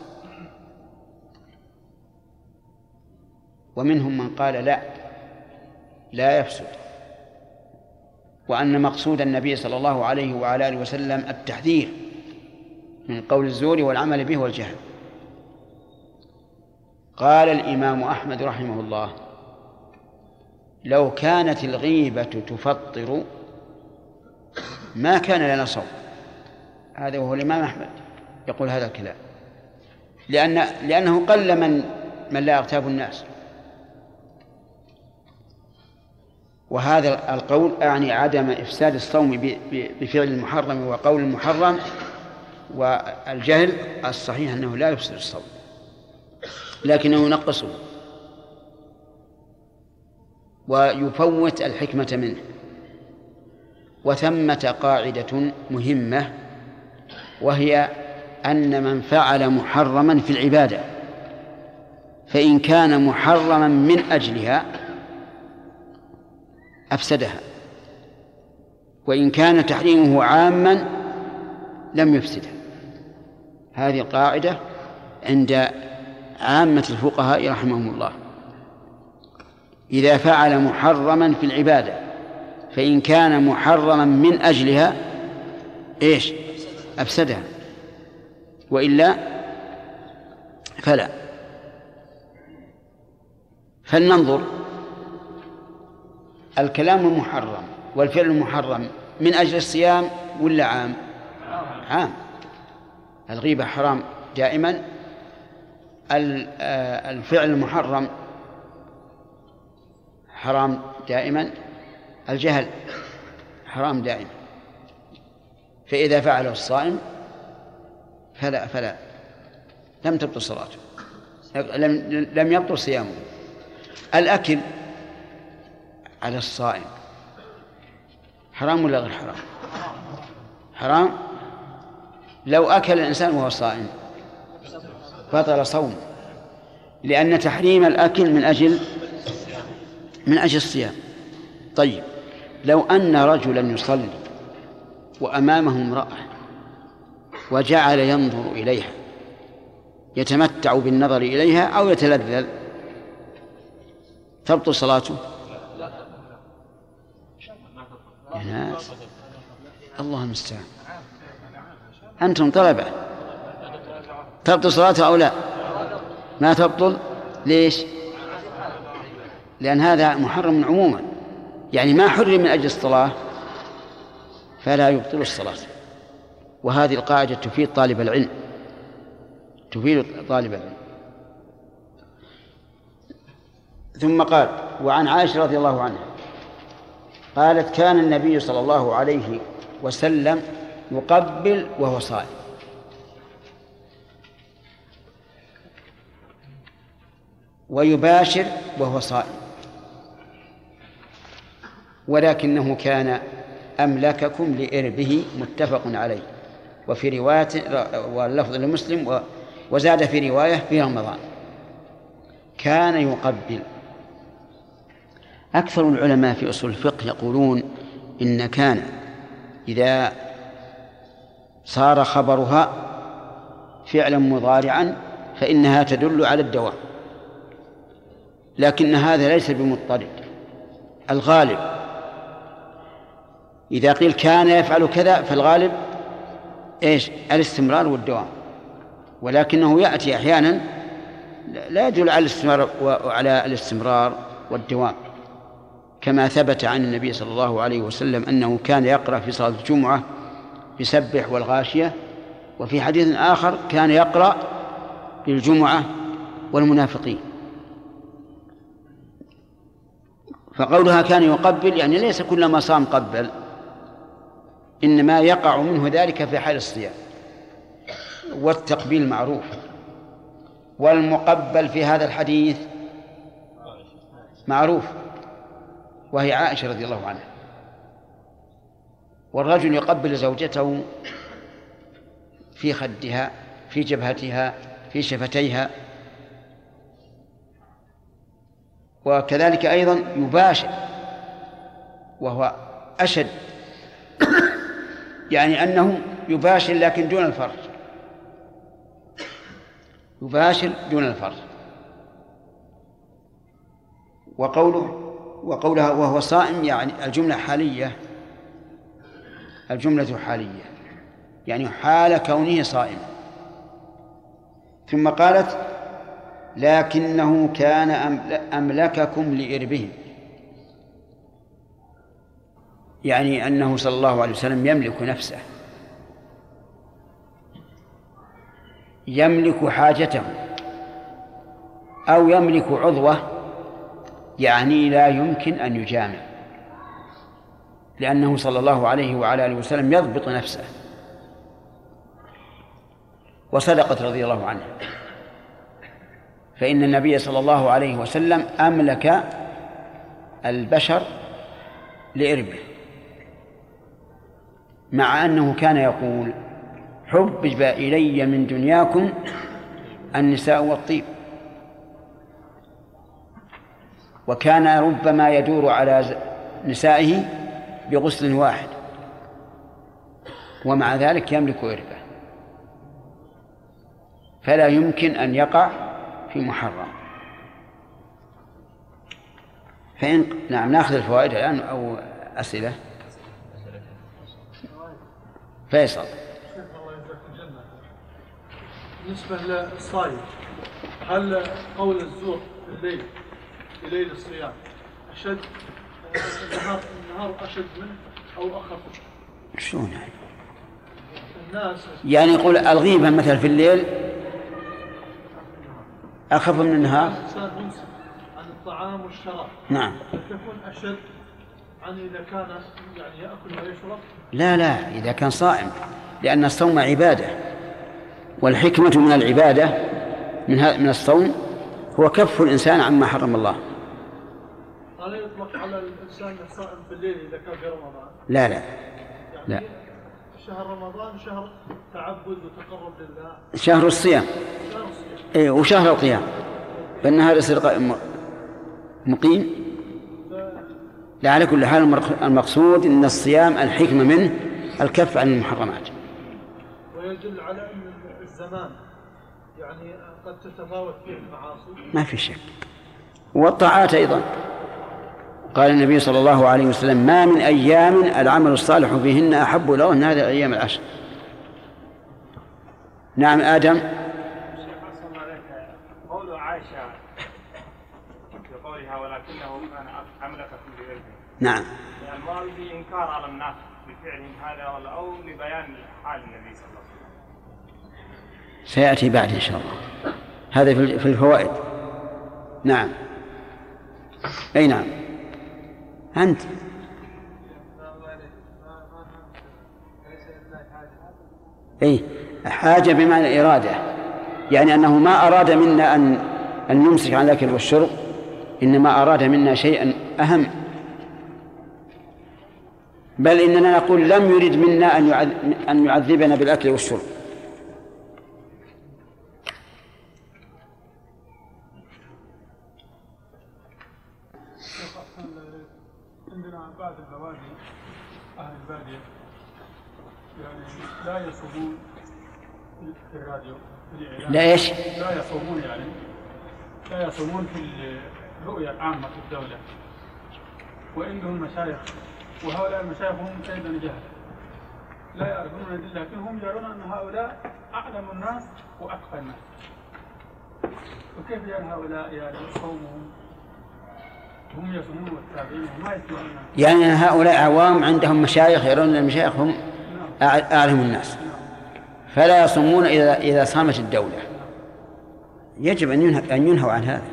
ومنهم من قال لا يفسد، وأن مقصود النبي صلى الله عليه وعلى آله وسلم التحذير من قول الزور والعمل به والجهل. قال الإمام أحمد رحمه الله: لو كانت الغيبة تفطر ما كان لنا صوم. هذا وهو الإمام أحمد يقول هذا الكلام، لأنه قل من لا يغتاب الناس. وهذا القول أعني عدم إفساد الصوم بفعل المحرم وقول المحرم، والجهل الصحيح أنه لا يفسد الصوم لكنه ينقصه ويفوت الحكمة منه. وثمة قاعدة مهمة، وهي أن من فعل محرما في العبادة فإن كان محرما من أجلها أفسدها، وإن كان تحريمه عاما لم يفسدها. هذه القاعدة عند عامة الفقهاء رحمهم الله: إذا فعل محرما في العبادة فإن كان محرما من أجلها أفسدها، وإلا فلا. فلننظر، الكلام المحرم والفعل المحرم من أجل الصيام ولا عام؟ الغيبة حرام دائما، الفعل المحرم حرام دائما، الجهل حرام دائما. فإذا فعله الصائم فلا لم تبطل صلاته، لم يبطل صيامه. الأكل على الصائم حرام ولا غير حرام؟ حرام. لو أكل الإنسان وهو صائم بطل صومه، لأن تحريم الأكل من أجل الصيام. طيب، لو أن رجلا يصلي وأمامه امرأة وجعل ينظر إليها يتمتع بالنظر إليها أو يتلذذ، تبطل صلاته؟ يا ناس، الله المستعان، أنتم طلبة، تبطل صلاته أو لا؟ ما تبطل. ليش؟ لأن هذا محرم عموما، يعني ما حرم من أجل الصلاة فلا يبطل الصلاة. وهذه القاعدة تفيد طالب العلم، ثم قال: وعن عائشة رضي الله عنها قالت: كان النبي صلى الله عليه وسلم يقبل وهو صائم. ويباشر وهو صائم، ولكنه كان أملككم لإربه، متفق عليه. وفي رواية واللفظ لمسلم وزاد في رواية في رمضان كان يقبل. أكثر العلماء في أصول الفقه يقولون إن كان إذا صار خبرها فعلا مضارعا فإنها تدل على الدوام، لكن هذا ليس بمضطرد. الغالب إذا قيل كان يفعل كذا فالغالب إيش؟ الاستمرار والدوام، ولكنه يأتي أحيانا لا يدل على الاستمرار والدوام، كما ثبت عن النبي صلى الله عليه وسلم أنه كان يقرأ في صلاة الجمعة بسبح والغاشية، وفي حديث آخر كان يقرأ بالجمعة والمنافقين. فقولها كان يقبل يعني ليس كلما صام قبل، إنما يقع منه ذلك في حال الصيام، والتقبيل معروف. والمقبل في هذا الحديث معروف، وهي عائشة رضي الله عنها. والرجل يقبل زوجته في خدها، في جبهتها، في شفتيها، وكذلك أيضا يباشر، وهو أشد يعني أنه يباشر لكن دون الفرج، يباشر دون الفرج. وقولها وهو صائم يعني الجملة حالية، الجملة حالية يعني حال كونه صائما. ثم قالت لكنه كان أملككم لإربهم، يعني أنه صلى الله عليه وسلم يملك نفسه، يملك حاجته أو يملك عضوه، يعني لا يمكن أن يجامع، لأنه صلى الله عليه وعلى آله وسلم يضبط نفسه. وصدقت رضي الله عنها، فإن النبي صلى الله عليه وسلم أملك البشر لإربه، مع أنه كان يقول حبب إلي من دنياكم النساء والطيب، وكان ربما يدور على نسائه بغسل واحد، ومع ذلك يملك إربه، فلا يمكن أن يقع في محرم. نعم، نأخذ الفوائد الآن أو أسئلة. فيصل. بالنسبة للصائم، هل قول الزور في الليل في ليل الصيام أشد، النهار أشد منه أو أخف؟ شلون يعني؟ الناس يعني يقول الغيبة مثلا في الليل أخف من النهار. الإنسان يمسك عن الطعام والشراب، نعم. تكون أشد عن إذا كان يعني يأكل ويشرب؟ لا، إذا كان صائم، لأن الصوم عبادة، والحكمة من العبادة من الصوم هو كف الإنسان عما حرم الله. هل يطلق على الإنسان الصائم في الليل إذا كان في رمضان؟ لا يعني شهر رمضان شهر تعبد وتقرب لله، شهر الصيام، شهر الصيام. إيه، وشهر القيام، بالنهار يصير مقيم. لا، على كل حال المقصود أن الصيام الحكمة منه الكف عن المحرمات. ويدل على أن الزمان يعني قد تتفاوت فيه المعاصي، ما في شك. والطاعات أيضا، قال النبي صلى الله عليه وسلم ما من أيام العمل الصالح فيهن أحب إلى الله من هذه الأيام العشر. نعم آدم. قول عائشة في قولها ولكنه كان أملككم بإربه، نعم، المراد بإنكار على الناس بفعلهم هذا أو لبيان حال النبي صلى الله عليه وسلم؟ سيأتي بعد إن شاء الله، هذا في الفوائد. نعم، أي نعم، أنت. أي حاجة بمعنى إرادة، يعني أنه ما أراد منا أن نمسك عن الأكل والشرب، إنما أراد منا شيئا أهم، بل إننا نقول لم يرد منا أن يعذبنا بالأكل والشرب. بعض البوادي أهل البادية يعني لا يصومون في الراديو في الإعلام. لا إيش؟ لا يصومون يعني لا يصومون في الرؤية العامة في الدولة، وعندهم مشايخ، وهؤلاء المشايخ هم أيضا جهل لا يعرفون الأدلة، لكنهم يرون أن هؤلاء أعلم الناس وأتقى الناس. وكيف يرى هؤلاء يعني صومهم هم يصومون والتابعين وما يسمعون؟ يعني هؤلاء عوام عندهم مشايخ يرون أن المشايخ هم أعلم الناس، فلا يصومون إذا صامت الدولة. يجب أن ينهوا عن هذا.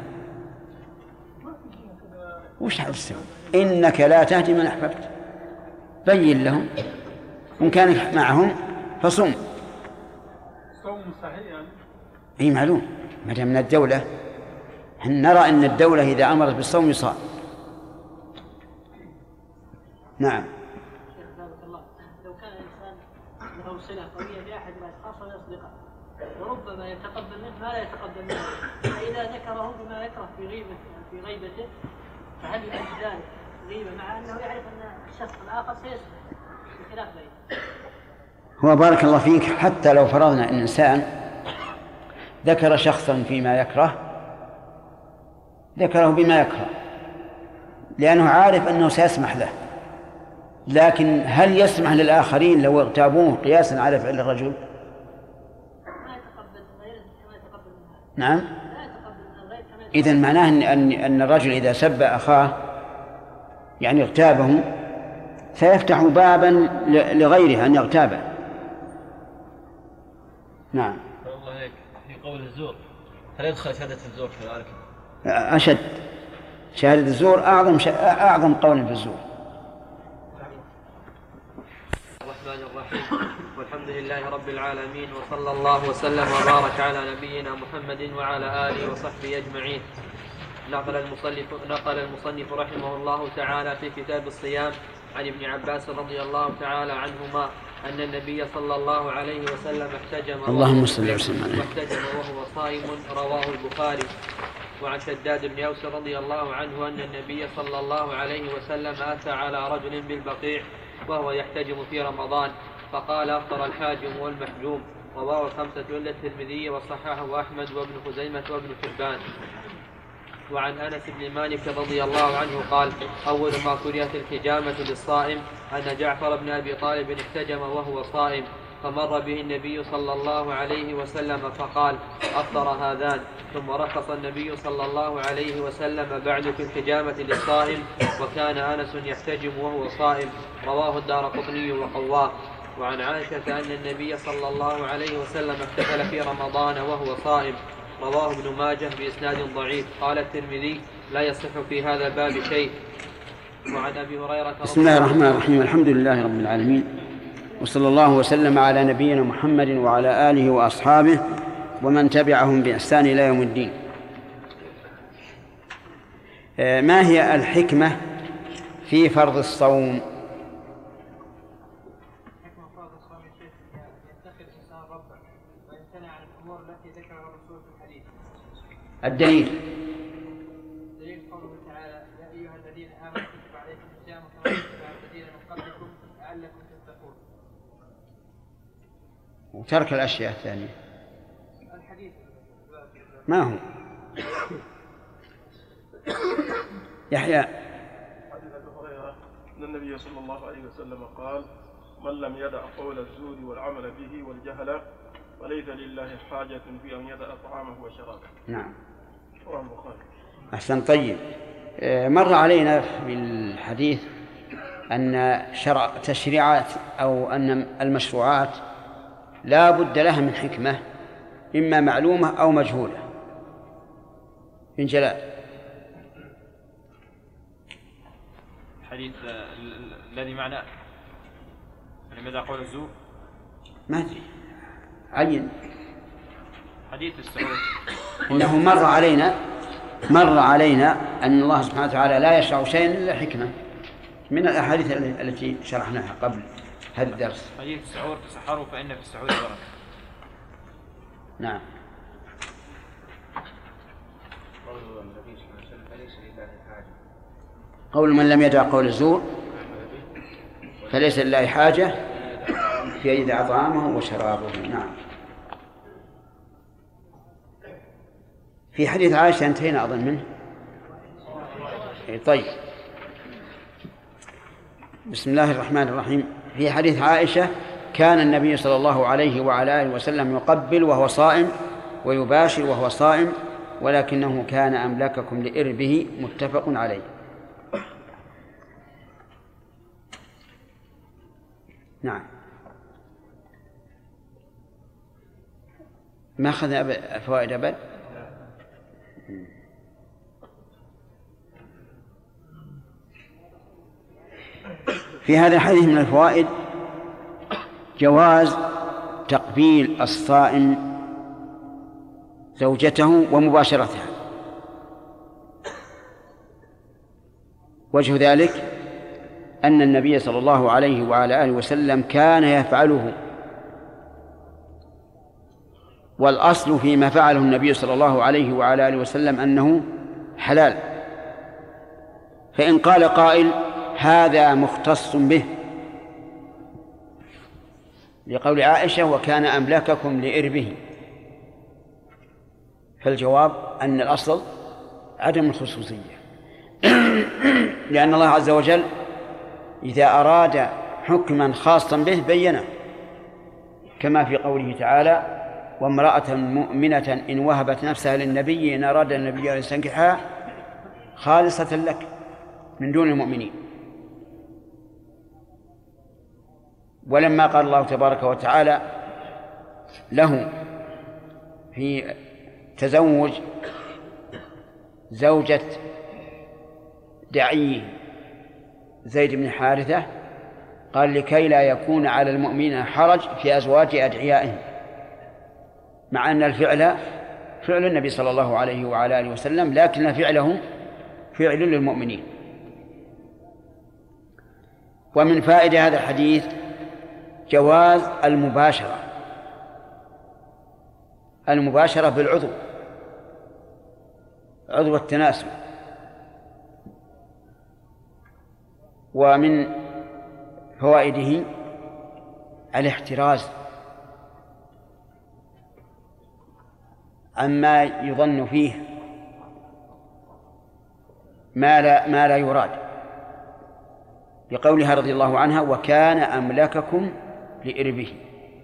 وش حدث؟ إنك لا تهدي من أحببت. بين لهم إن كان معهم فصوم. صوم صحيح يعني؟ أي معلوم، ما دام من الدولة. نرى أن الدولة إذا أمرت بالصوم يصام. نعم. لو كان الإنسان له صلة قوية بأحد الأشخاص ويصدقه، وربما يتقبل منه ما لا يتقبل منه، فإذا ذكره بما يكره في غيبته فهل يؤدي ذلك غيبة مع أنه يعرف أن الشخص الآخر سيصدق بخلاف غيره؟ هو بارك الله فيك، حتى لو فرضنا أن الإنسان ذكر شخصا فيما يكره، ذكره بما يكره لأنه عارف أنه سيسمح له، لكن هل يسمح للآخرين لو اغتابوه قياسا على فعل الرجل؟ ما يتقبل غيره كما يتقبل منها. نعم. لا يتقبل الغير كما يتقبل. إذن معناه أن الرجل إذا سب أخاه يعني اغتابه سيفتح بابا لغيره أن يغتابه. نعم. الله هيك في قول الزور، هل يدخل شهادة الزور في ذلك؟ أشد. شهادة الزور أعظم قول في الزور. الرحمن الرحيم، والحمد لله رب العالمين، وصلى الله وسلم وبارك على نبينا محمد وعلى آله وصحبه أجمعين. نقل المصنف رحمه الله تعالى في كتاب الصيام عن ابن عباس رضي الله تعالى عنهما أن النبي صلى الله عليه وسلم احتجم وهو صائم، رواه البخاري. وعن شداد بن أوس رضي الله عنه أن النبي صلى الله عليه وسلم أتى على رجل بالبقيع وهو يحتجم في رمضان فقال أفطر الحاجم والمحجوم، رواه الخمسة إلا الترمذي وصححه أحمد وابن خزيمة وابن حبان. وعن أنس بن مالك رضي الله عنه قال أول ما كرهت الحجامة للصائم أن جعفر بن أبي طالب احتجم وهو صائم، فمر به النبي صلى الله عليه وسلم فقال أفطر هذان، ثم رخص النبي صلى الله عليه وسلم بعد في الحجامة للصائم، وكان أنس يحتجم وهو صائم، رواه الدارقطني وقواه. وعن عائشة أن النبي صلى الله عليه وسلم احتفل في رمضان وهو صائم، رواه ابن ماجه بإسناد ضعيف. قال الترمذي لا يصح في هذا الباب شيء. وعن أبي هريرة بسم الله الرحمن الرحيم، الحمد لله رب العالمين، وصلى الله وسلم على نبينا محمد وعلى آله وأصحابه ومن تبعهم بإحسان إلى يوم الدين. ما هي الحكمة في فرض الصوم؟ حكمة فرض الصوم يتخذ الإنسان ربه ويمتنع عن الأمور التي ذكرها الرسول في الحديث. الدليل قوله تعالى يا أيها الذين آمنوا كتب عليكم الصيام كما كتب على الذين من قبلكم لعلكم تتقون. وترك الأشياء الثانية الحديث ما هو؟ يحيى. حديث أبي هريرة أن النبي صلى الله عليه وسلم قال من لم يدع قول الزور والعمل به والجهل فليس لله حاجة في أن يدع طعامه وشرابه. نعم. رواه البخاري. أحسن. طيب، مر علينا في الحديث أن تشريعات أو أن المشروعات لا بد لها من حكمة إما معلومة أو مجهولة. من جلال الحديث الذي معناه لماذا قول الزور؟ ما أدري، عين. حديث السعود إنه مر علينا أن الله سبحانه وتعالى لا يشرع شيئا إلا حكمة من الأحاديث التي شرحناها قبل هذا الدرس. حديث السعود تسحروا فإن في السحور بركة. نعم. قول من لم يدع قول الزور فليس لله حاجة في أن يدع طعامه وشرابه. نعم. في حديث عائشة انتهينا أظن منه. طيب، بسم الله الرحمن الرحيم. في حديث عائشة: كان النبي صلى الله عليه وعلى آله وسلم يقبل وهو صائم ويباشر وهو صائم، ولكنه كان أملككم لإربه. متفق عليه. نعم. ما أخذ فوائد أبد. في هذا الحديث من الفوائد جواز تقبيل الصائم زوجته ومباشرتها. وجه ذلك أن النبي صلى الله عليه وعلى آله وسلم كان يفعله، والأصل فيما فعله النبي صلى الله عليه وعلى آله وسلم أنه حلال. فإن قال قائل: هذا مختص به، لقول عائشة: وكان أملككم لإربه، فالجواب أن الأصل عدم الخصوصية، لأن الله عز وجل إذا أراد حكما خاصا به بينه، كما في قوله تعالى: وامرأة مؤمنة إن وهبت نفسها للنبي إن أراد النبي أن يستنكحها خالصة لك من دون المؤمنين. ولما قال الله تبارك وتعالى له في تزوج زوجة دعيه زيد بن حارثة، قال: لكي لا يكون على المؤمنين حرج في أزواج أدعيائهم، مع أن الفعل فعل النبي صلى الله عليه وعلى آله وسلم، لكن فعله فعل للمؤمنين. ومن فائدة هذا الحديث جواز المباشرة بالعضو، عضو التناسل. ومن فوائده الاحتراز عما يظن فيه ما لا يراد، لقولها رضي الله عنها: وكان أملككم لإربه،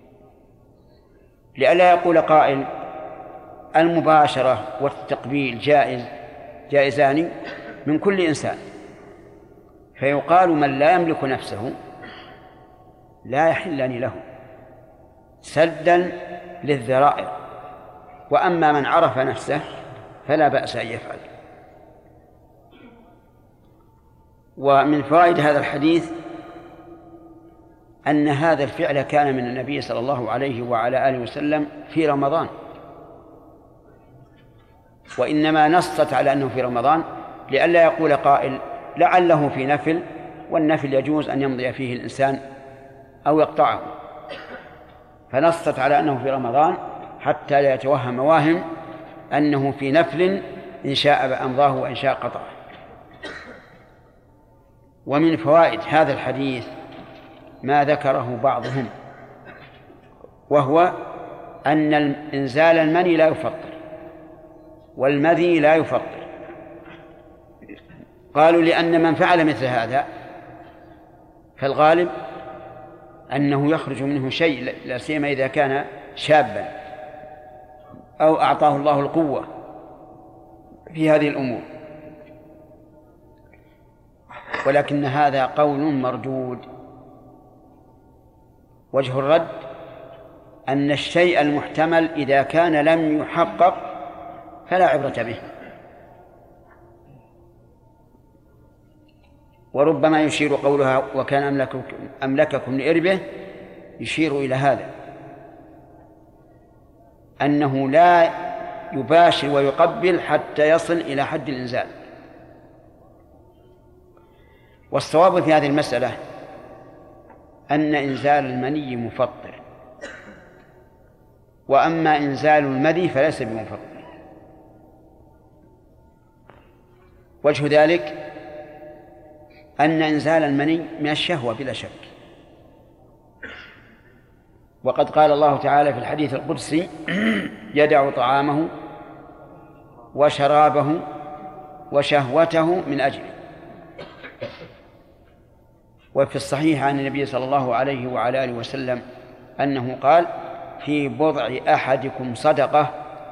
لئلا يقول قائل: المباشرة والتقبيل جائزان من كل إنسان، فيقال: من لا يملك نفسه لا يحلان له سدا للذرائع، وأما من عرف نفسه فلا بأس أن يفعل. ومن فوائد هذا الحديث أن هذا الفعل كان من النبي صلى الله عليه وعلى آله وسلم في رمضان، وإنما نصت على أنه في رمضان لئلا يقول قائل: لعله في نفل، والنفل يجوز أن يمضي فيه الإنسان أو يقطعه، فنصت على أنه في رمضان حتى لا يتوهم واهم أنه في نفل إن شاء أمضاه وإن شاء قطعه. ومن فوائد هذا الحديث ما ذكره بعضهم، وهو أن إنزال المني لا يفطر والمذي لا يفطر. قالوا: لأن من فعل مثل هذا فالغالب أنه يخرج منه شيء، لا سيما إذا كان شابا أو أعطاه الله القوة في هذه الأمور. ولكن هذا قول مردود. وجه الرد أن الشيء المحتمل إذا كان لم يحقق فلا عبرة به. وربما يشير قولها: وكان أملككم لإربه، يشير إلى هذا، أنه لا يباشر ويقبل حتى يصل إلى حد الإنزال. والصواب في هذه المسألة أن إنزال المني مفطر، وأما إنزال المذي فليس بمفطر. وجه ذلك أن إنزال المني من الشهوة بلا شك، وقد قال الله تعالى في الحديث القدسي: يدع طعامه وشرابه وشهوته من أجله. وفي الصحيح عن النبي صلى الله عليه وعلى آله وسلم أنه قال: في بضع أحدكم صدقة.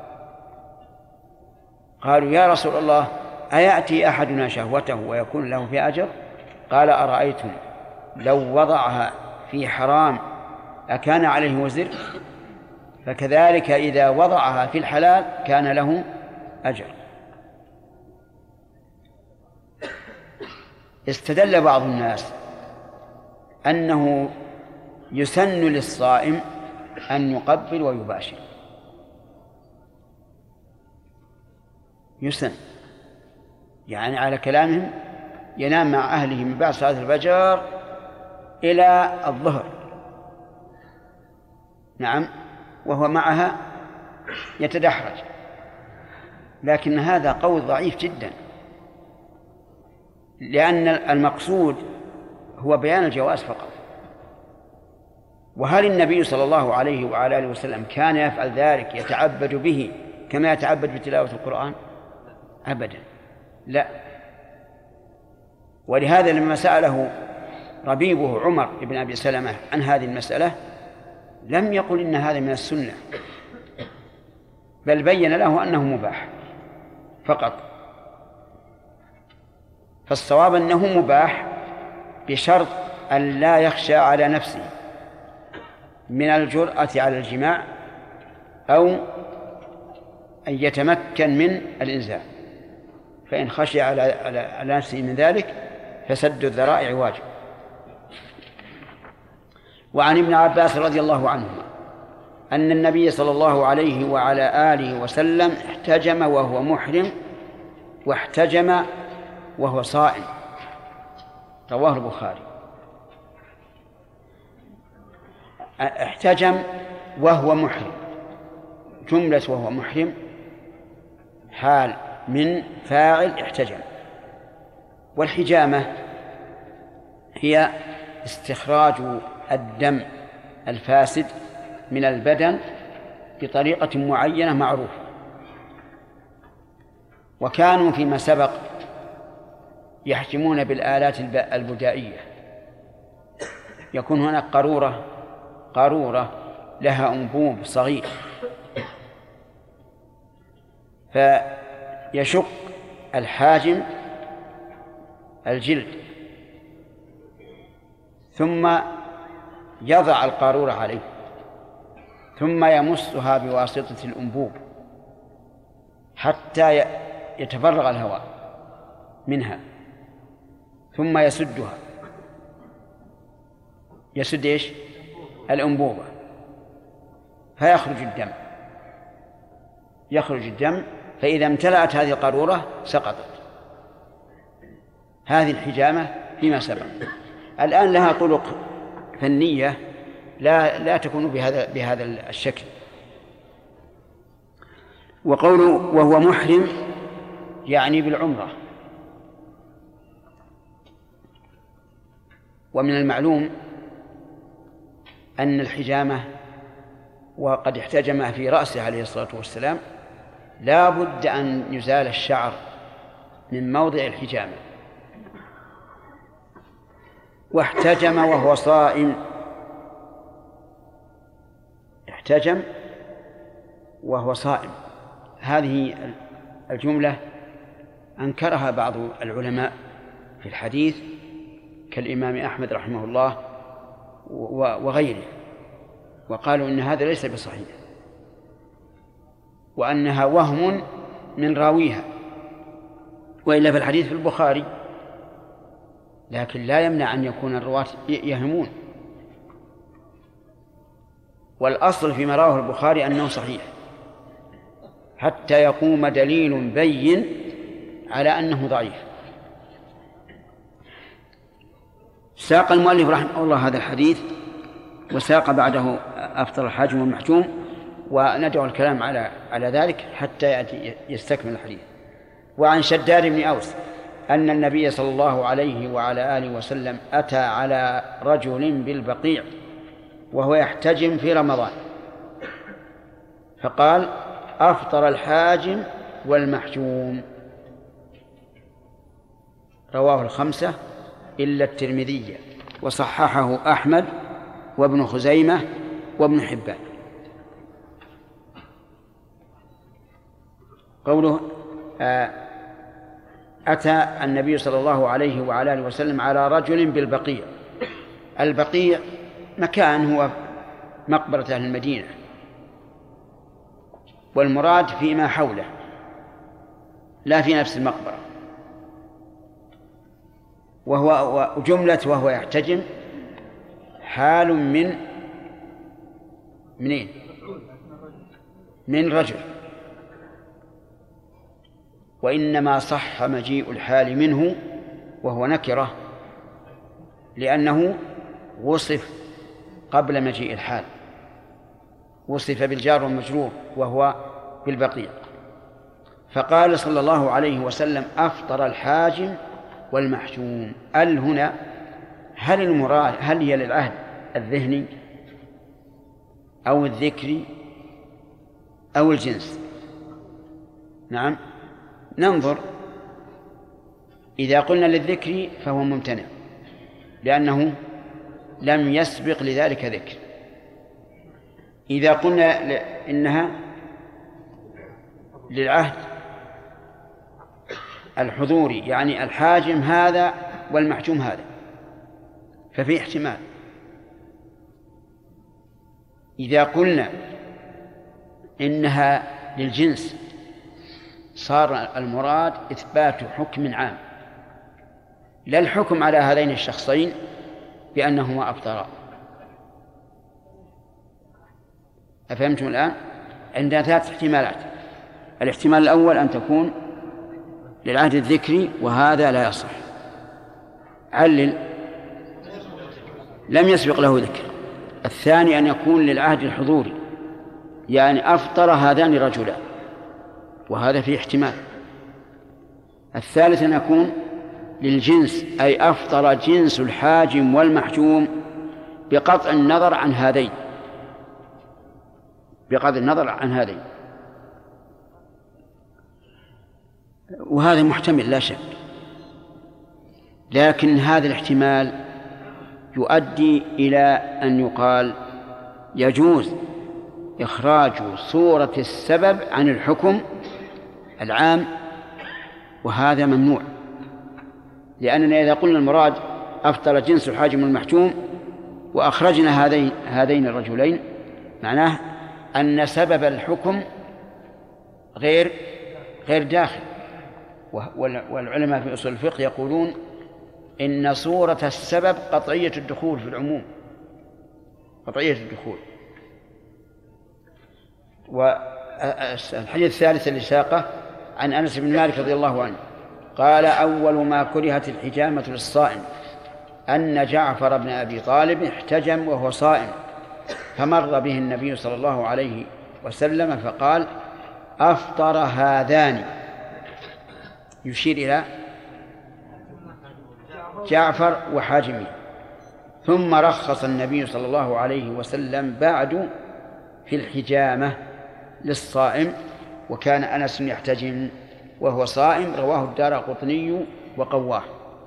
قالوا: يا رسول الله، أيأتي أحدنا شهوته ويكون له في أجر؟ قال: أرأيتم لو وضعها في حرام أكان عليه وزر؟ فكذلك إذا وضعها في الحلال كان له أجر. استدل بعض الناس أنه يسن للصائم أن يقبل ويباشر، يسن، يعني على كلامهم ينام مع أهله من بعد صلاة الفجر إلى الظهر، نعم، وهو معها يتدحرج، لكن هذا قول ضعيف جدا، لأن المقصود هو بيان الجواز فقط. وهل النبي صلى الله عليه وعلى آله وسلم كان يفعل ذلك يتعبد به كما يتعبد بتلاوة القرآن؟ أبدا، لا. ولهذا لما سأله ربيبه عمر بن أبي سلمة عن هذه المسألة لم يقل إن هذا من السنة، بل بين له أنه مباح فقط. فالصواب أنه مباح بشرط أن لا يخشى على نفسه من الجرأة على الجماع أو أن يتمكن من الإنزال، فإن خشي على نفسه من ذلك فسد الذرائع واجب. وعن ابن عباس رضي الله عنهما أن النبي صلى الله عليه وعلى آله وسلم احتجم وهو محرم واحتجم وهو صائم، رواه البخاري. احتجم وهو محرم، جملة وهو محرم حال من فاعل احتجم. والحجامة هي استخراج الدم الفاسد من البدن بطريقة معينة معروفة. وكانوا فيما سبق يحجمون بالآلات البدائية، يكون هناك قارورة لها أنبوب صغير، فيشق الحاجم الجلد ثم يضع القارورة عليه ثم يمسها بواسطة الأنبوب حتى يتفرغ الهواء منها، ثم يسدها، يسد إيش؟ الأنبوبة، فيخرج الدم، يخرج الدم، فإذا امتلأت هذه القارورة سقطت. هذه الحجامة فيما سبق. الآن لها طرق فنية لا تكون بهذا الشكل. وقوله وهو محرم يعني بالعمرة. ومن المعلوم أن الحجامة وقد احتجم في رأسه عليه الصلاة والسلام لا بد أن يزال الشعر من موضع الحجامة. واحتجم وهو صائم، احتجم وهو صائم، هذه الجملة أنكرها بعض العلماء في الحديث كالإمام أحمد رحمه الله وغيره، وقالوا إن هذا ليس بصحيح، وأنها وهم من راويها، وإلا في الحديث في البخاري، لكن لا يمنع أن يكون الرواة يهمون. والأصل فيما رواه البخاري أنه صحيح حتى يقوم دليل بين على أنه ضعيف. ساق المؤلف رحمه الله هذا الحديث، وساق بعده أفطر الحاجم والمحجوم، وندعو الكلام على ذلك حتى يستكمل الحديث. وعن شداد بن أوس أن النبي صلى الله عليه وعلى آله وسلم أتى على رجل بالبقيع وهو يحتجم في رمضان، فقال أفطر الحاجم والمحجوم. رواه الخمسة إلا الترمذي، وصححه أحمد وابن خزيمة وابن حبان. قوله أتى النبي صلى الله عليه وعلى آله وسلم على رجل بالبقيع. البقيع مكان هو مقبرة أهل المدينة، والمراد فيما حوله لا في نفس المقبرة. وهو جملة وهو يحتجم حال من رجل، وإنما صح مجيء الحال منه وهو نكرة لأنه وصف قبل مجيء الحال، وصف بالجار والمجرور وهو بالبقيع. فقال صلى الله عليه وسلم أفطر الحاجم والمحجوم. هنا هل المراد هل هي للعهد الذهني أو الذكري أو الجنس؟ نعم، ننظر. إذا قلنا للذكر فهو ممتنع لأنه لم يسبق لذلك ذكر. إذا قلنا إنها للعهد الحضوري، يعني الحاجم هذا والمحجوم هذا، ففي احتمال. إذا قلنا إنها للجنس صار المراد إثبات حكم عام، لا الحكم على هذين الشخصين بأنهما أفطرا. أفهمتم الآن؟ عندنا 3 احتمالات. الاحتمال الأول أن تكون للعهد الذكري وهذا لا يصح، علل لم يسبق له ذكر. الثاني أن يكون للعهد الحضوري، يعني أفطر هذان رجلان وهذا فيه احتمال. الثالث أن يكون للجنس، أي أفطر جنس الحاجم والمحجوم بقطع النظر عن هذين، بقطع النظر عن هذين، وهذا محتمل لا شك. لكن هذا الاحتمال يؤدي إلى أن يقال يجوز إخراج صورة السبب عن الحكم العام، وهذا ممنوع. لأننا إذا قلنا المراد أفطر جنس الحاجم والمحجوم وأخرجنا هذين الرجلين، معناه أن سبب الحكم غير داخل. والعلماء في أصول الفقه يقولون إن صورة السبب قطعية الدخول في العموم، قطعية الدخول. والحديث الثالث اللي ساقه عن أنس بن مالك رضي الله عنه قال أول ما كرهت الحجامة للصائم أن جعفر بن أبي طالب احتجم وهو صائم، فمر به النبي صلى الله عليه وسلم فقال أفطر هذان، يشير إلى جعفر وحاجمي. ثم رخص النبي صلى الله عليه وسلم بعد في الحجامة للصائم، وكان أنس يحتجم وهو صائم. رواه الدارقطني وقواه.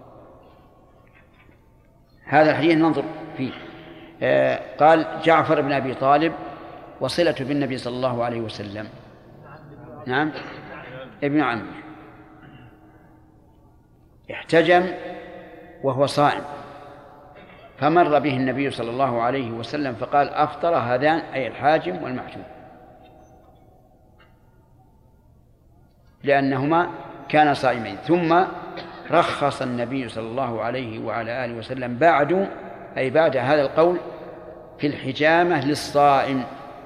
هذا الحديث ننظر فيه. قال جعفر بن أبي طالب وصلة بالنبي صلى الله عليه وسلم، نعم، ابن عمه، احتجم وهو صائم، فمر به النبي صلى الله عليه وسلم فقال أفطر هذان، أي الحاجم والمحجوم، لأنهما كانا صائمين. ثم رخص النبي صلى الله عليه وعلى آله وسلم بعد، أي بعد هذا القول، في الحجامة للصائم.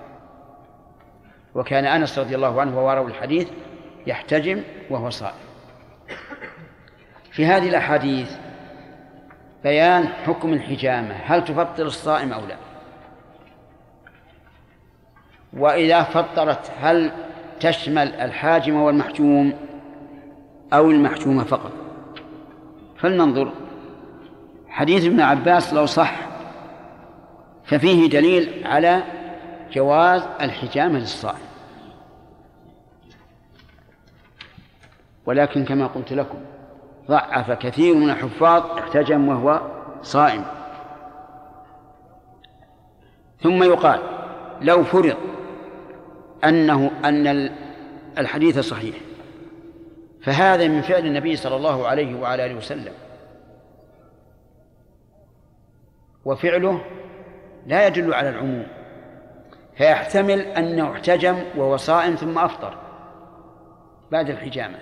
وكان أنس رضي الله عنه وراء الحديث يحتجم وهو صائم. في هذه الأحاديث بيان حكم الحجامة، هل تفطر الصائم أو لا، وإذا فطرت هل تشمل الحاجم والمحجوم أو المحجوم فقط. فلننظر. حديث ابن عباس لو صح ففيه دليل على جواز الحجامة للصائم، ولكن كما قلت لكم ضعف كثير من الحفاظ احتجم وهو صائم. ثم يقال لو فرض أن الحديث صحيح، فهذا من فعل النبي صلى الله عليه وعلى آله وسلم، وفعله لا يدل على العموم، فيحتمل أنه احتجم وهو صائم ثم أفطر بعد الحجامة،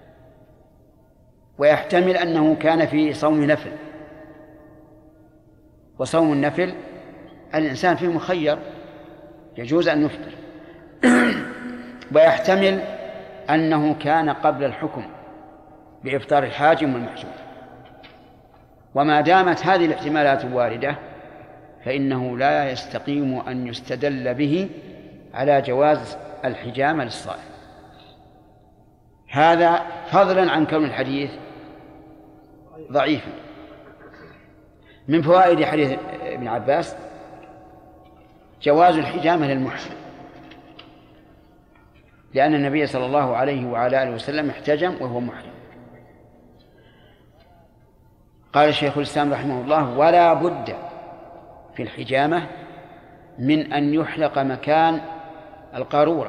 ويحتمل أنه كان في صوم نفل، وصوم النفل الإنسان فيه مخير يجوز أن يفطر، ويحتمل أنه كان قبل الحكم بإفطار الحاجم والمحجوم. وما دامت هذه الاحتمالات واردة فإنه لا يستقيم أن يستدل به على جواز الحجامة للصائم، هذا فضلا عن كون الحديث ضعيفا. من فوائد حديث ابن عباس جواز الحجامة للمحرم، لأن النبي صلى الله عليه وعلى آله وسلم احتجم وهو محرم. قال الشيخ الإسلام رحمه الله: ولا بد في الحجامة من أن يحلق مكان القارورة،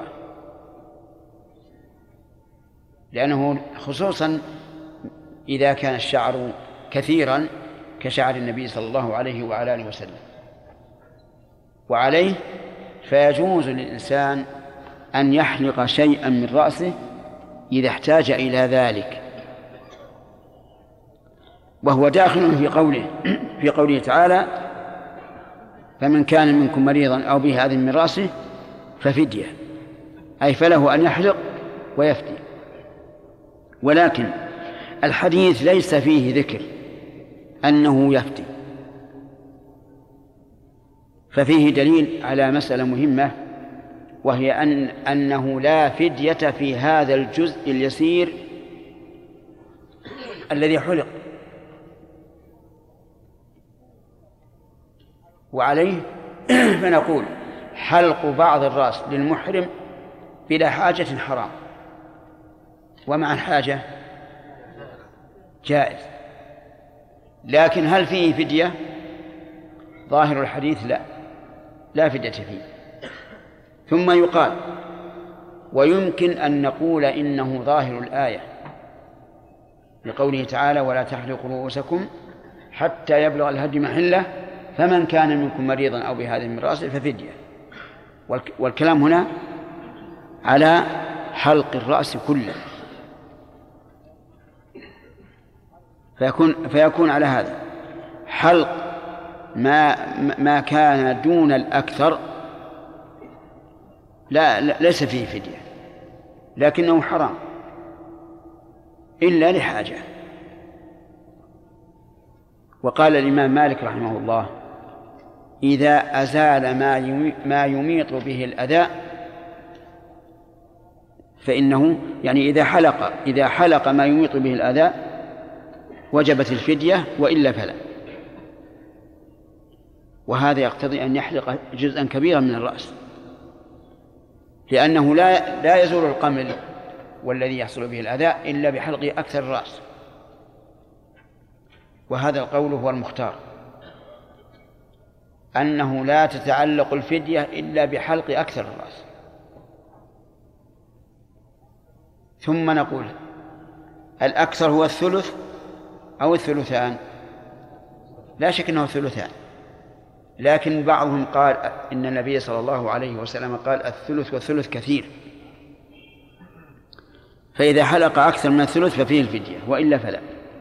لأنه خصوصا إذا كان الشعر كثيرا كشعر النبي صلى الله عليه وعلى آله وسلم، وعليه فيجوز للإنسان أن يحلق شيئا من رأسه إذا احتاج إلى ذلك، وهو داخل في قوله تعالى: فمن كان منكم مريضا أو به أذى من رأسه ففدية، أي فله أن يحلق ويفدي. ولكن الحديث ليس فيه ذكر أنه يفدي، ففيه دليل على مسألة مهمة، وهي أنه لا فدية في هذا الجزء اليسير الذي حلق. وعليه فنقول حلق بعض الرأس للمحرم بلا حاجة حرام، ومع الحاجة جائز. لكن هل فيه فدية؟ ظاهر الحديث لا فدية فيه. ثم يقال: ويمكن أن نقول إنه ظاهر الآية لقوله تعالى: ولا تحلقوا رؤوسكم حتى يبلغ الهدي محله فمن كان منكم مريضا أو بهذه من رأسه ففدية. والكلام هنا على حلق الرأس كله، فيكون على هذا حلق ما كان دون الأكثر ليس فيه فدية، لكنه حرام إلا لحاجة. وقال الإمام مالك رحمه الله: إذا أزال ما يميط به الأذى فإنه، يعني إذا حلق ما يميط به الأذى وجبت الفدية، وإلا فلا. وهذا يقتضي أن يحلق جزءا كبيرا من الرأس، لأنه لا يزول القمل والذي يحصل به الأذى إلا بحلق أكثر الرأس، وهذا القول هو المختار، أنه لا تتعلق الفدية إلا بحلق أكثر الرأس. ثم نقول: الأكثر هو الثلث أو الثلثان؟ لا شك أنه الثلثان، لكن بعضهم قال إن النبي صلى الله عليه وسلم قال: الثلث والثلث كثير، فإذا حلق أكثر من الثلث ففيه الفدية، وإلا فلا.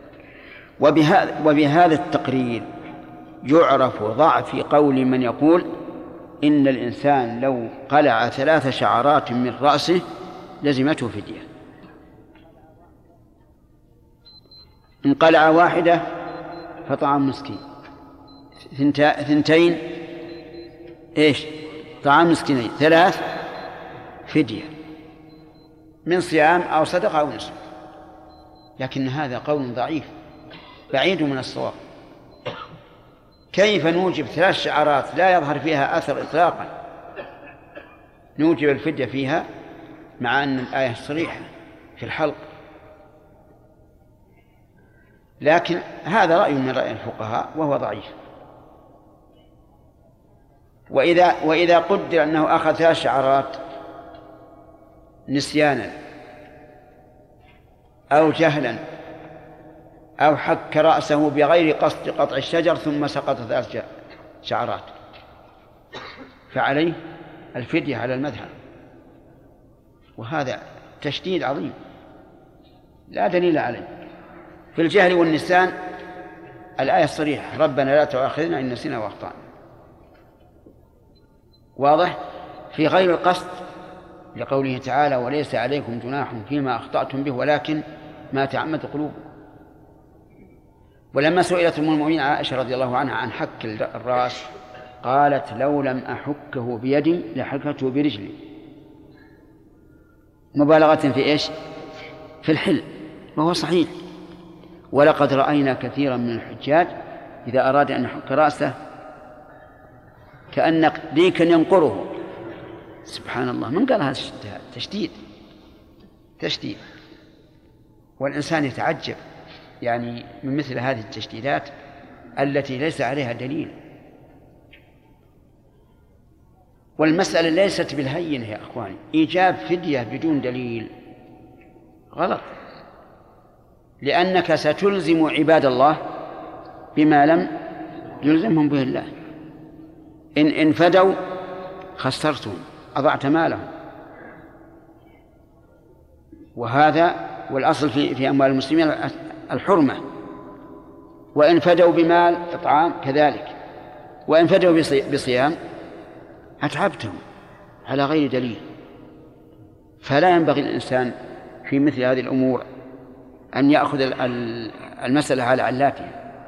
وبهذا التقرير يعرف ضعف قول من يقول إن الإنسان لو قلع 3 شعرات من رأسه لزمته فدية. إن قلع 1 فطعام مسكين، 2 طعام مسكينين، 3 فدية من صيام أو صدقة أو نسك. لكن هذا قول ضعيف بعيد من الصواب، كيف نوجب 3 شعرات لا يظهر فيها أثر إطلاقا نوجب الفدية فيها مع أن الآية صريحة في الحلق؟ لكن هذا رأي من رأي الفقهاء وهو ضعيف. وإذا قدر أنه أخذ 3 شعرات نسيانا أو جهلا أو حك رأسه بغير قصد قطع الشجر ثم سقط 3 شعرات فعليه الفدية على المذهب، وهذا تشديد عظيم لا دليل عليه. في الجهل والنسيان الآية الصريحة ربنا لا تؤاخذنا إن نسينا وأخطأنا، واضح. في غير القصد لقوله تعالى وليس عليكم جناح فيما أخطأتم به ولكن ما تعمد قلوبكم. ولما سئلت أم المؤمنين عائشة رضي الله عنها عن حك الرأس قالت لو لم أحكه بيدي لحكته برجلي، مبالغة في إيش؟ في الحل، وهو صحيح. ولقد رأينا كثيرا من الحجاج إذا أراد أن يحك رأسه كأن ديكا ينقره. سبحان الله، من قال هذا تشديد. والإنسان يتعجب يعني من مثل هذه التشديدات التي ليس عليها دليل. والمسألة ليست بالهين يا أخواني، إيجاب فدية بدون دليل غلط، لأنك ستلزم عباد الله بما لم يلزمهم به الله. إن فدوا خسرتهم، أضعت مالهم. وهذا والأصل في أموال المسلمين الحرمة. وإن فدوا بمال إطعام كذلك، وإن فدوا بصيام أتعبتهم على غير دليل. فلا ينبغي الإنسان في مثل هذه الأمور أن يأخذ المسألة على علاتها،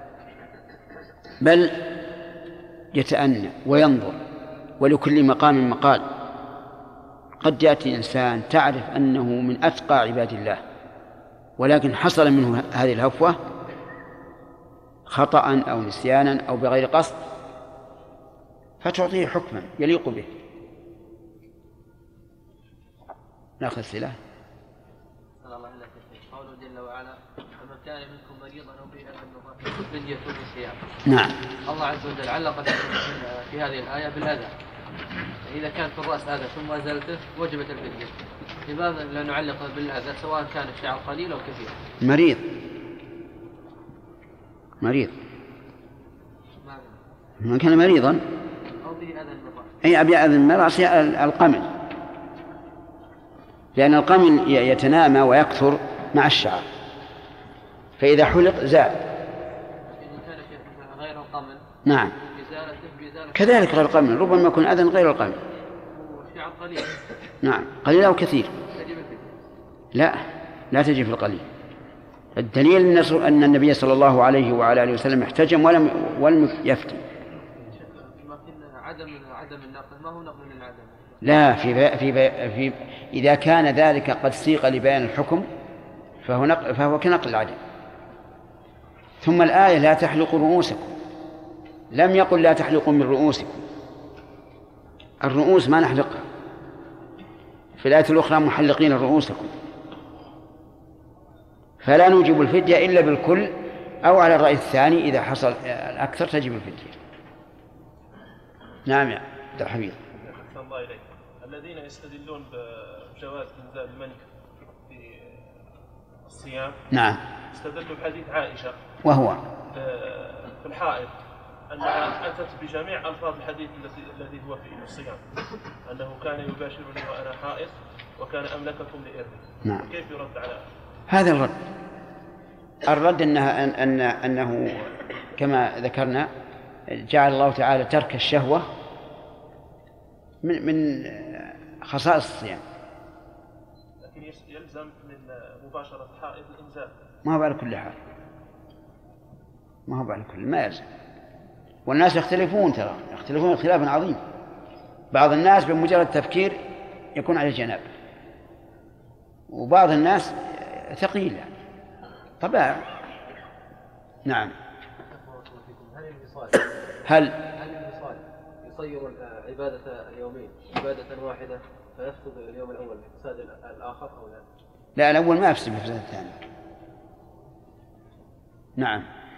بل يتأنى وينظر، ولكل مقام مقال. قد يأتي إنسان تعرف أنه من أتقى عباد الله ولكن حصل منه هذه الهفوة خطأ أو نسيانا أو بغير قصد، فتعطيه حكما يليق به. نأخذ السلاح. قوله جل وعلا فمن كان منكم مريضا أو به أذى من رأسه فدية من صيام. نعم. الله عز وجل علق في هذه الآية بالأذى، إذا كان في الرأس أذى ثم أزلته وجبت الفدية. لماذا لا نعلق بالأذى سواء كان الشعر قليل أو كثير؟ مريض من كان مريضا أو به أذى من الرأس. أي أبي أذى من الرأس القمل، لأن القمل يتنامى ويكثر مع الشعر، فإذا حلق زاد. إذا كان غير القمل نعم كذلك غير القمل، ربما يكون أذى غير القمل. الشعر قليل. نعم قليل أو كثير. لا تجي في القليل. الدليل أن النبي صلى الله عليه وعلى آله وسلم احتجم ولم يفتي. عدم النقل ما هو نقل من العدم. لا في إذا كان ذلك قد سيق لبيان الحكم فهو كنقل العدم. ثم الآية لا تحلقوا رؤوسكم، لم يقل لا تحلقوا من رؤوسكم. الرؤوس ما نحلقها، في الآية الأخرى محلقين رؤوسكم. فلا نوجب الفدية إلا بالكل، أو على الرأي الثاني إذا حصل الأكثر تجب الفدية. نعم يا عبد الحميد. الله إليك. الذين يستدلون بجواز إنزال المني في الصيام نعم استدلوا بحديث عائشة وهو في الحائض أنها أتت بجميع ألفاظ الحديث الذي هو في الصيام، أنه كان يباشرني وأنا حائض وكان أملككم لإرثي. نعم. كيف يرد على هذا الرد أنه كما ذكرنا جعل الله تعالى ترك الشهوة من خصائص الصيام. لكن يلزم من مباشرة الحائض الإنزال. ما هو على كل حال، ما يلزم. والناس يختلفون اختلافا عظيم. بعض الناس بمجرد تفكير يكون على الجناب، وبعض الناس ثقيل طبعا. نعم. هل الوصال هل الوصال يصير عبادة اليومين عبادة واحدة فيفسد اليوم الأول بفساد الآخر أو لا؟ لا، الأول ما يفسد بفساد الثاني. نعم.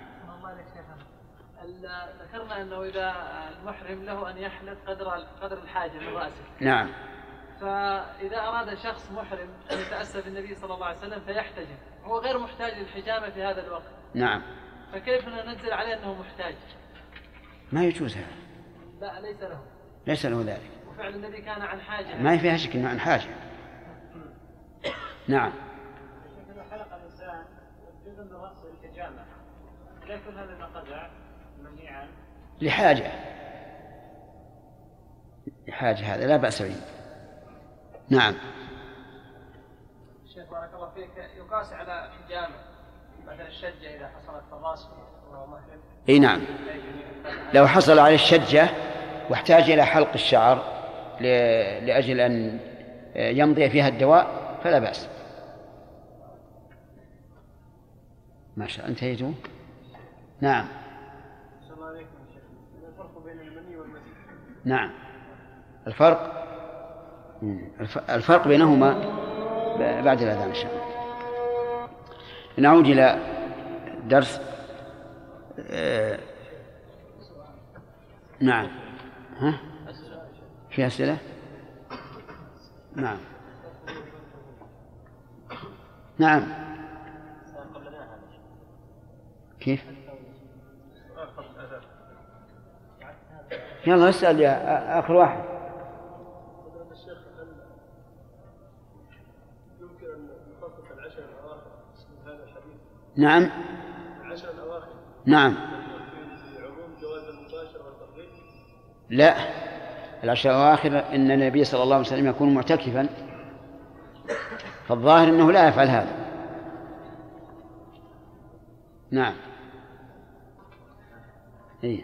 ذكرنا أنه إذا المحرم له أن يحلق قدر الحاجة من رأسه. نعم. فإذا أراد شخص محرم أن يتأسى بالنبي صلى الله عليه وسلم فيحتجم، هو غير محتاج للحجامة في هذا الوقت. نعم. فكيف ننزل عليه أنه محتاج؟ ما يجوز هذا. لا، ليس له ذلك. وفعل الذي كان عن حاجة. ما فيها شك أنه عن حاجة. نعم. إذا حلق الإنسان جزء من رأسه الحجامة، لا يكون هذا القطع منهيا لحاجة هذا لا بأس به. نعم. شيخ بارك الله فيك، يقاس على حجامة مثل الشجة إذا حصلت في الرأس وهو محرم. اي نعم، لو حصل على الشجة واحتاج إلى حلق الشعر لأجل أن يمضي فيها الدواء فلا بأس. ما شاء انتهيتوا. نعم. السلام عليكم يا شيخ. الفرق بين المني والمذي. نعم، الفرق بينهما بعد الأذان إن شاء الله. نعود إلى درس. نعم. ها؟ في أسئلة؟ نعم. نعم. كيف؟ يلا اسأل يا آخر واحد. يمكن أن نخصص العشر الأواخر من هذا الحديث؟ نعم. العشر الأواخر. نعم. في عموم جواز المباشرة والتقليد؟ لا، العشر الأواخر إن النبي صلى الله عليه وسلم يكون معتكفا، فالظاهر أنه لا يفعل هذا. نعم. إيه.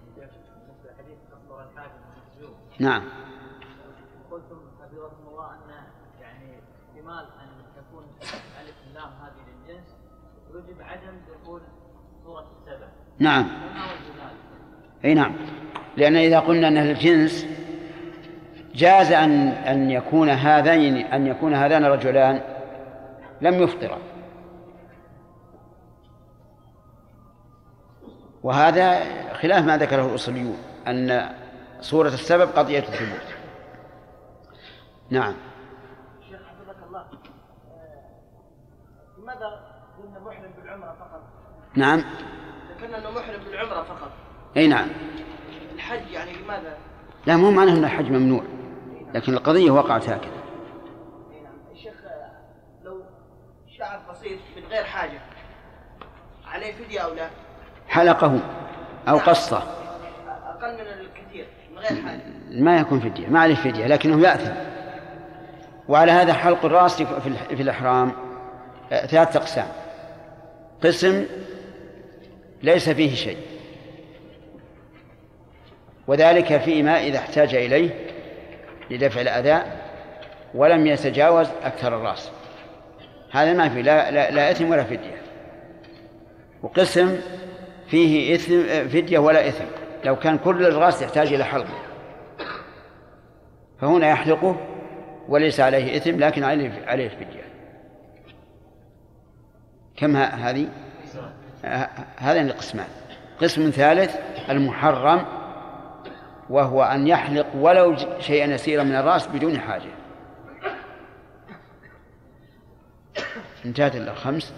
نعم. قلتم حفظكم الله أن يعني احتمال أن تكون ألف اللام هذه للجنس يجب عدم دخول صورة السبع. نعم. أي نعم، لأن إذا قلنا أن الجنس جاز أن يكون هذان رجلان لم يفطرا، وهذا خلاف ما ذكره الأصوليون أن صورة السبب قضية الثبوت. نعم. شيخ حفظك الله، لماذا قلنا محرم بالعمرة فقط؟ نعم. ذكرنا أنه محرم بالعمرة فقط. أي نعم. الحج يعني لماذا؟ لا، مو معناه أن الحج ممنوع، لكن القضية وقعت هكذا. الشيخ لو شعر بسيط من غير حاجة عليه فدية أو لا؟ حلقه أو قصه أقل من الكثير من غير حاجة ما يكون فدية، ما عليه فدية، لكنه يأثم. وعلى هذا حلق الرأس في الإحرام 3 أقسام. قسم ليس فيه شيء، وذلك فيما إذا احتاج إليه لدفع الأذى ولم يتجاوز أكثر الرأس، هذا ما فيه لا إثم ولا فدية. وقسم فيه فدية ولا إثم، لو كان كل الرأس يحتاج إلى حلقه فهنا يحلقه وليس عليه إثم لكن عليه فدية. كم هذه؟ هذين القسمان. قسم ثالث المحرم، وهو أن يحلق ولو شيئا يسيرا من الرأس بدون حاجة. انتهت الخمس.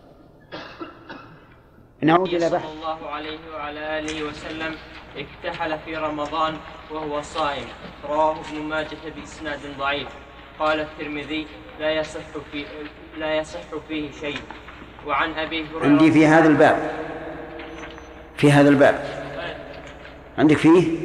نعود إلى بحث. صلى الله عليه وعلى آله وسلم اكتحل في رمضان وهو صائم، رواه ابن ماجه بإسناد ضعيف. قال الترمذي لا يصح فيه شيء. وعن أبي هريرة عندي في هذا الباب عندك فيه.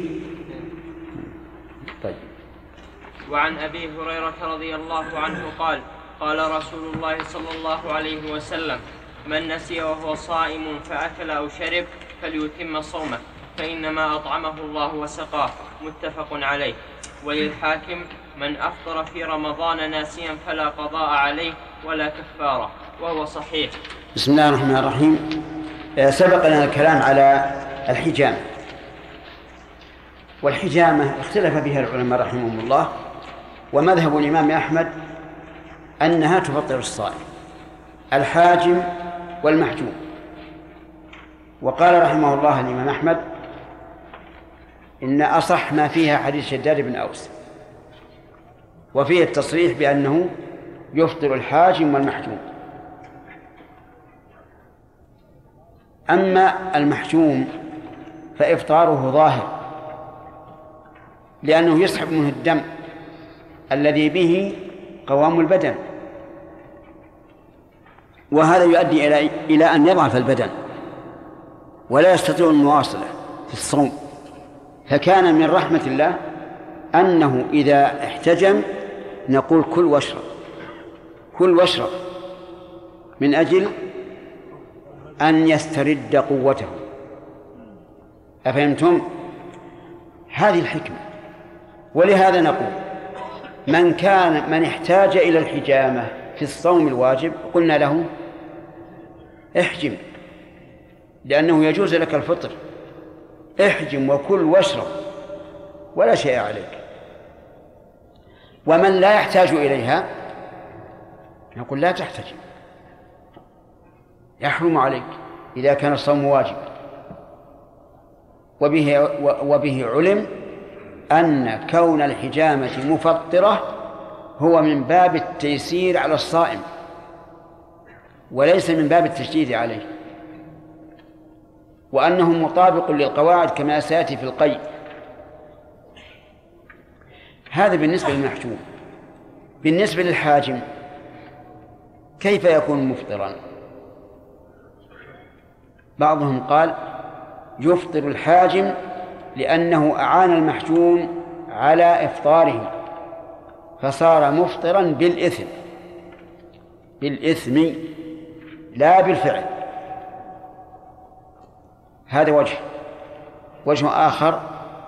طيب. وعن أبي هريرة رضي الله عنه قال قال رسول الله صلى الله عليه وسلم: من نسي وهو صائم فأكل أو شرب فليتم صومه فإنما أطعمه الله وسقاه. متفق عليه. وللحاكم: من أفطر في رمضان ناسيا فلا قضاء عليه ولا كفارة، وهو صحيح. بسم الله الرحمن الرحيم. سبق لنا الكلام على الحجامة، والحجامة اختلف فيها العلماء رحمهم الله، ومذهب الإمام أحمد أنها تفطر الصائم، الحاجم والمحجوم. وقال رحمه الله الإمام أحمد إن أصح ما فيها حديث شداد بن أوس، وفيه التصريح بأنه يفطر الحاجم والمحجوم. أما المحجوم فإفطاره ظاهر، لأنه يسحب منه الدم الذي به قوام البدن، وهذا يؤدي إلى أن يضعف البدن ولا يستطيع المواصلة في الصوم. فكان من رحمة الله أنه إذا احتجم نقول كل واشرب، كل واشرب، من أجل أن يسترد قوته. أفهمتم؟ هذه الحكمة. ولهذا نقول من احتاج إلى الحجامة في الصوم الواجب قلنا له احجم، لأنه يجوز لك الفطر، احجم وكل واشرب ولا شيء عليك. ومن لا يحتاج إليها نقول لا تحتجم، يحرم عليك إذا كان الصوم واجبا. وبه علم أن كون الحجامة مفطرة هو من باب التيسير على الصائم وليس من باب التشديد عليه، وأنه مطابق للقواعد كما سيأتي في القيد. هذا بالنسبة للمحجوم. بالنسبة للحاجم كيف يكون مفطرا؟ بعضهم قال يفطر الحاجم لأنه أعان المحجوم على إفطاره فصار مفطرا بالإثم لا بالفعل. هذا وجه آخر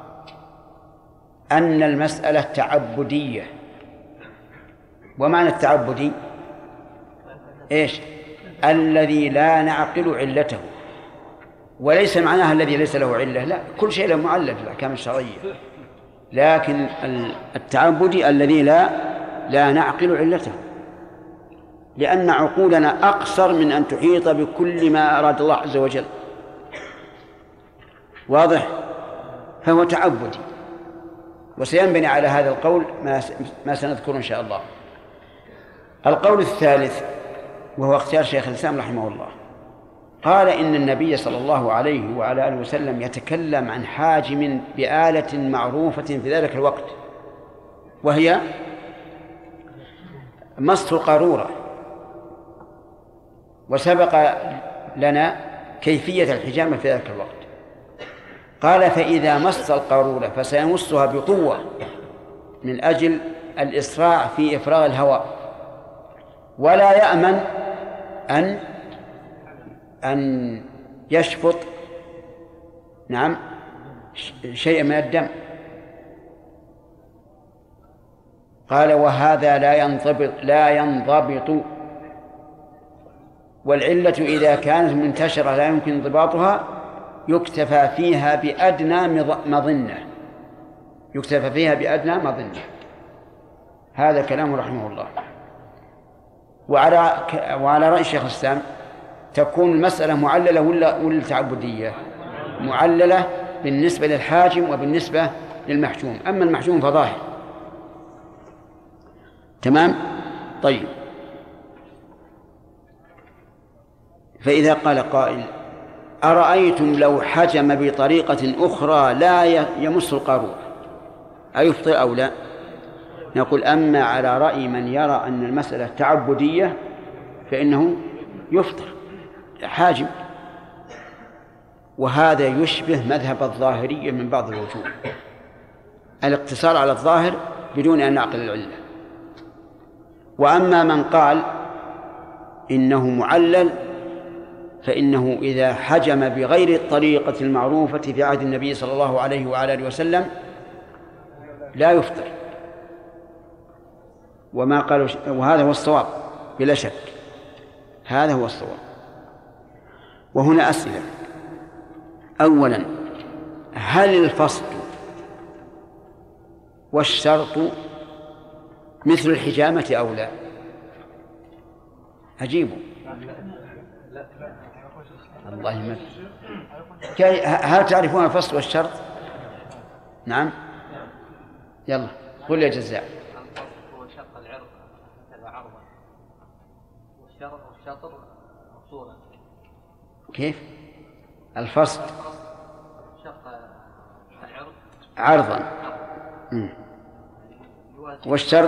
أن المسألة تعبدية. ومعنى التعبدي إيش؟ الذي لا نعقل علته، وليس معناها الذي ليس له علة، لا، كل شيء له معلل في الأحكام الشرعية، لكن التعبدي الذي لا نعقل علته، لأن عقولنا أقصر من أن تحيط بكل ما أراد الله عز وجل. واضح؟ فهو تعبدي، وسينبني على هذا القول ما سنذكره إن شاء الله. القول الثالث وهو اختيار شيخ الإسلام رحمه الله، قال إن النبي صلى الله عليه وعلى آله وسلم يتكلم عن حاجم بآلة معروفة في ذلك الوقت، وهي مص القارورة، وسبق لنا كيفية الحجامة في ذلك الوقت. قال فإذا مص القارورة فسيمصها بقوة من أجل الإسراع في إفراغ الهواء، ولا يأمن أن يشفط شيء من الدم. قال وهذا لا ينضبط، والعلة إذا كانت منتشرة لا يمكن انضباطها يكتفى فيها بأدنى مظنة. هذا كلام رحمه الله. وعلى رأي شيخ الإسلام تكون المسألة معللة ولا تعبدية؟ معللة بالنسبة للحاجم وبالنسبة للمحجوم، أما المحجوم فظاهر. تمام؟ طيب، فإذا قال قائل أرأيتم لو حجم بطريقة أخرى لا يمس القارورة أيفطر أو لا؟ نقول أما على رأي من يرى أن المسألة تعبدية فإنه يفطر حاجم، وهذا يشبه مذهب الظاهرية من بعض الوجوه، الاقتصار على الظاهر بدون أن نعقل العلة. وأما من قال إنه معلل فإنه إذا حجم بغير الطريقة المعروفة في عهد النبي صلى الله عليه وعلى آله وسلم لا يفطر، وهذا هو الصواب بلا شك، هذا هو الصواب. وهنا أسئلة. أولا، هل الفصل والشرط مثل الحجامة أو لا؟ أجيبوا. الله يمد. هل تعرفون الفصل والشرط؟ نعم. يلا قل يا جزاء. الفصل هو شق العرض كذا عرضا، والشطر طولا. كيف؟ الفصل شق العرض عرضا. والشرط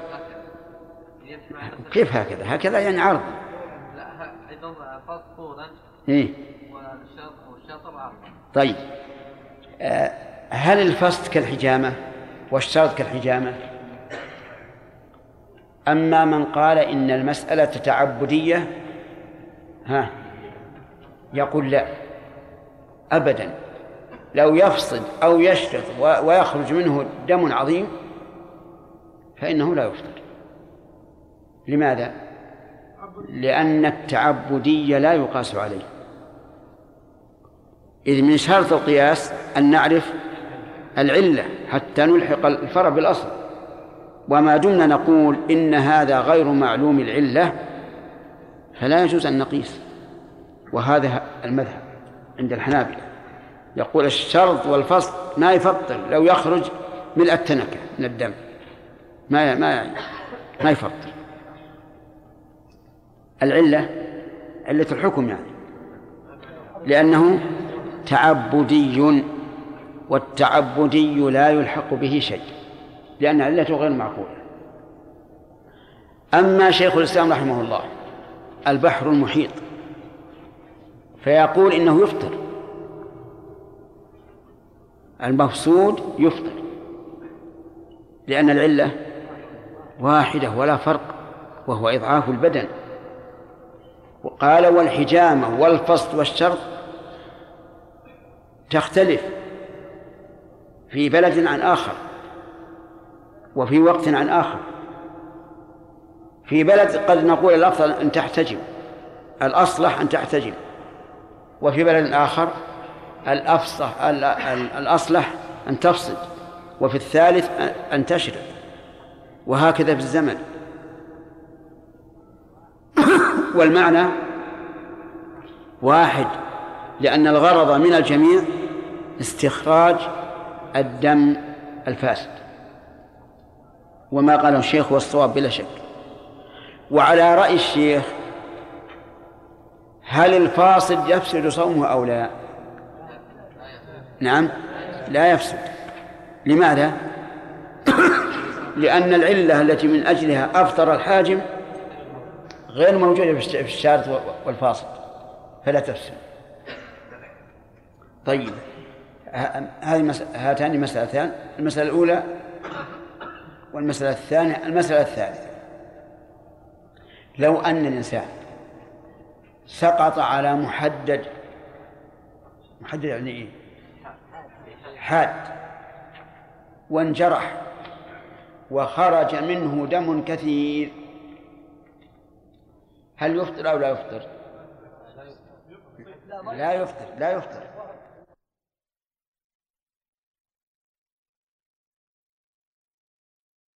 كيف هكذا؟ هكذا يعني عرض. لا أيضا الفصل طولا. إيه. والشطر عرضا. طيب هل الفصل كالحجامة والشرط كالحجامة؟ أما من قال إن المسألة تعبدية يقول لا أبدا، لو يفصل أو يشرط ويخرج منه دم عظيم فإنه لا يفطر. لماذا؟ لأن التعبدية لا يقاس عليه، إذ من شرط القياس أن نعرف العلة حتى نلحق الفرع بالأصل، وما دمنا نقول إن هذا غير معلوم العلة فلا يجوز أن نقيس. وهذا المذهب عند الحنابلة، يقول الشرط والفصل ما يفطر لو يخرج ملء التنكة من الدم، ما يفطر. العلة علة الحكم يعني، لأنه تعبدي، والتعبدي لا يلحق به شيء لأن علته غير معقولة. أما شيخ الإسلام رحمه الله البحر المحيط فيقول إنه يفطر، المفسود يفطر لأن العلة واحدة ولا فرق، وهو إضعاف البدن. وقال والحجامة والفصل والشرط تختلف في بلد عن آخر وفي وقت عن آخر. في بلد قد نقول الأفضل أن تحتجم، الأصلح أن تحتجم، وفي بلد آخر الأصلح أن تفصل، وفي الثالث أن تشرب، وهكذا في الزمن. والمعنى واحد، لأن الغرض من الجميع استخراج الدم الفاسد، وما قاله الشيخ هو الصواب بلا شك. وعلى رأي الشيخ هل الفاسد يفسد صومه أو لا؟ نعم لا يفسد. لماذا؟ لأن العلة التي من أجلها أفطر الحاجم غير موجودة في الشارط والفاسد فلا تفسد. طيب هاتان مسألتان، المسألة الأولى والمسألة الثانية. المسألة الثالثة، لو أن الإنسان سقط على محدد يعني إيه؟ حاد، وانجرح وخرج منه دم كثير، هل يفطر أو لا يفطر؟ لا يفطر.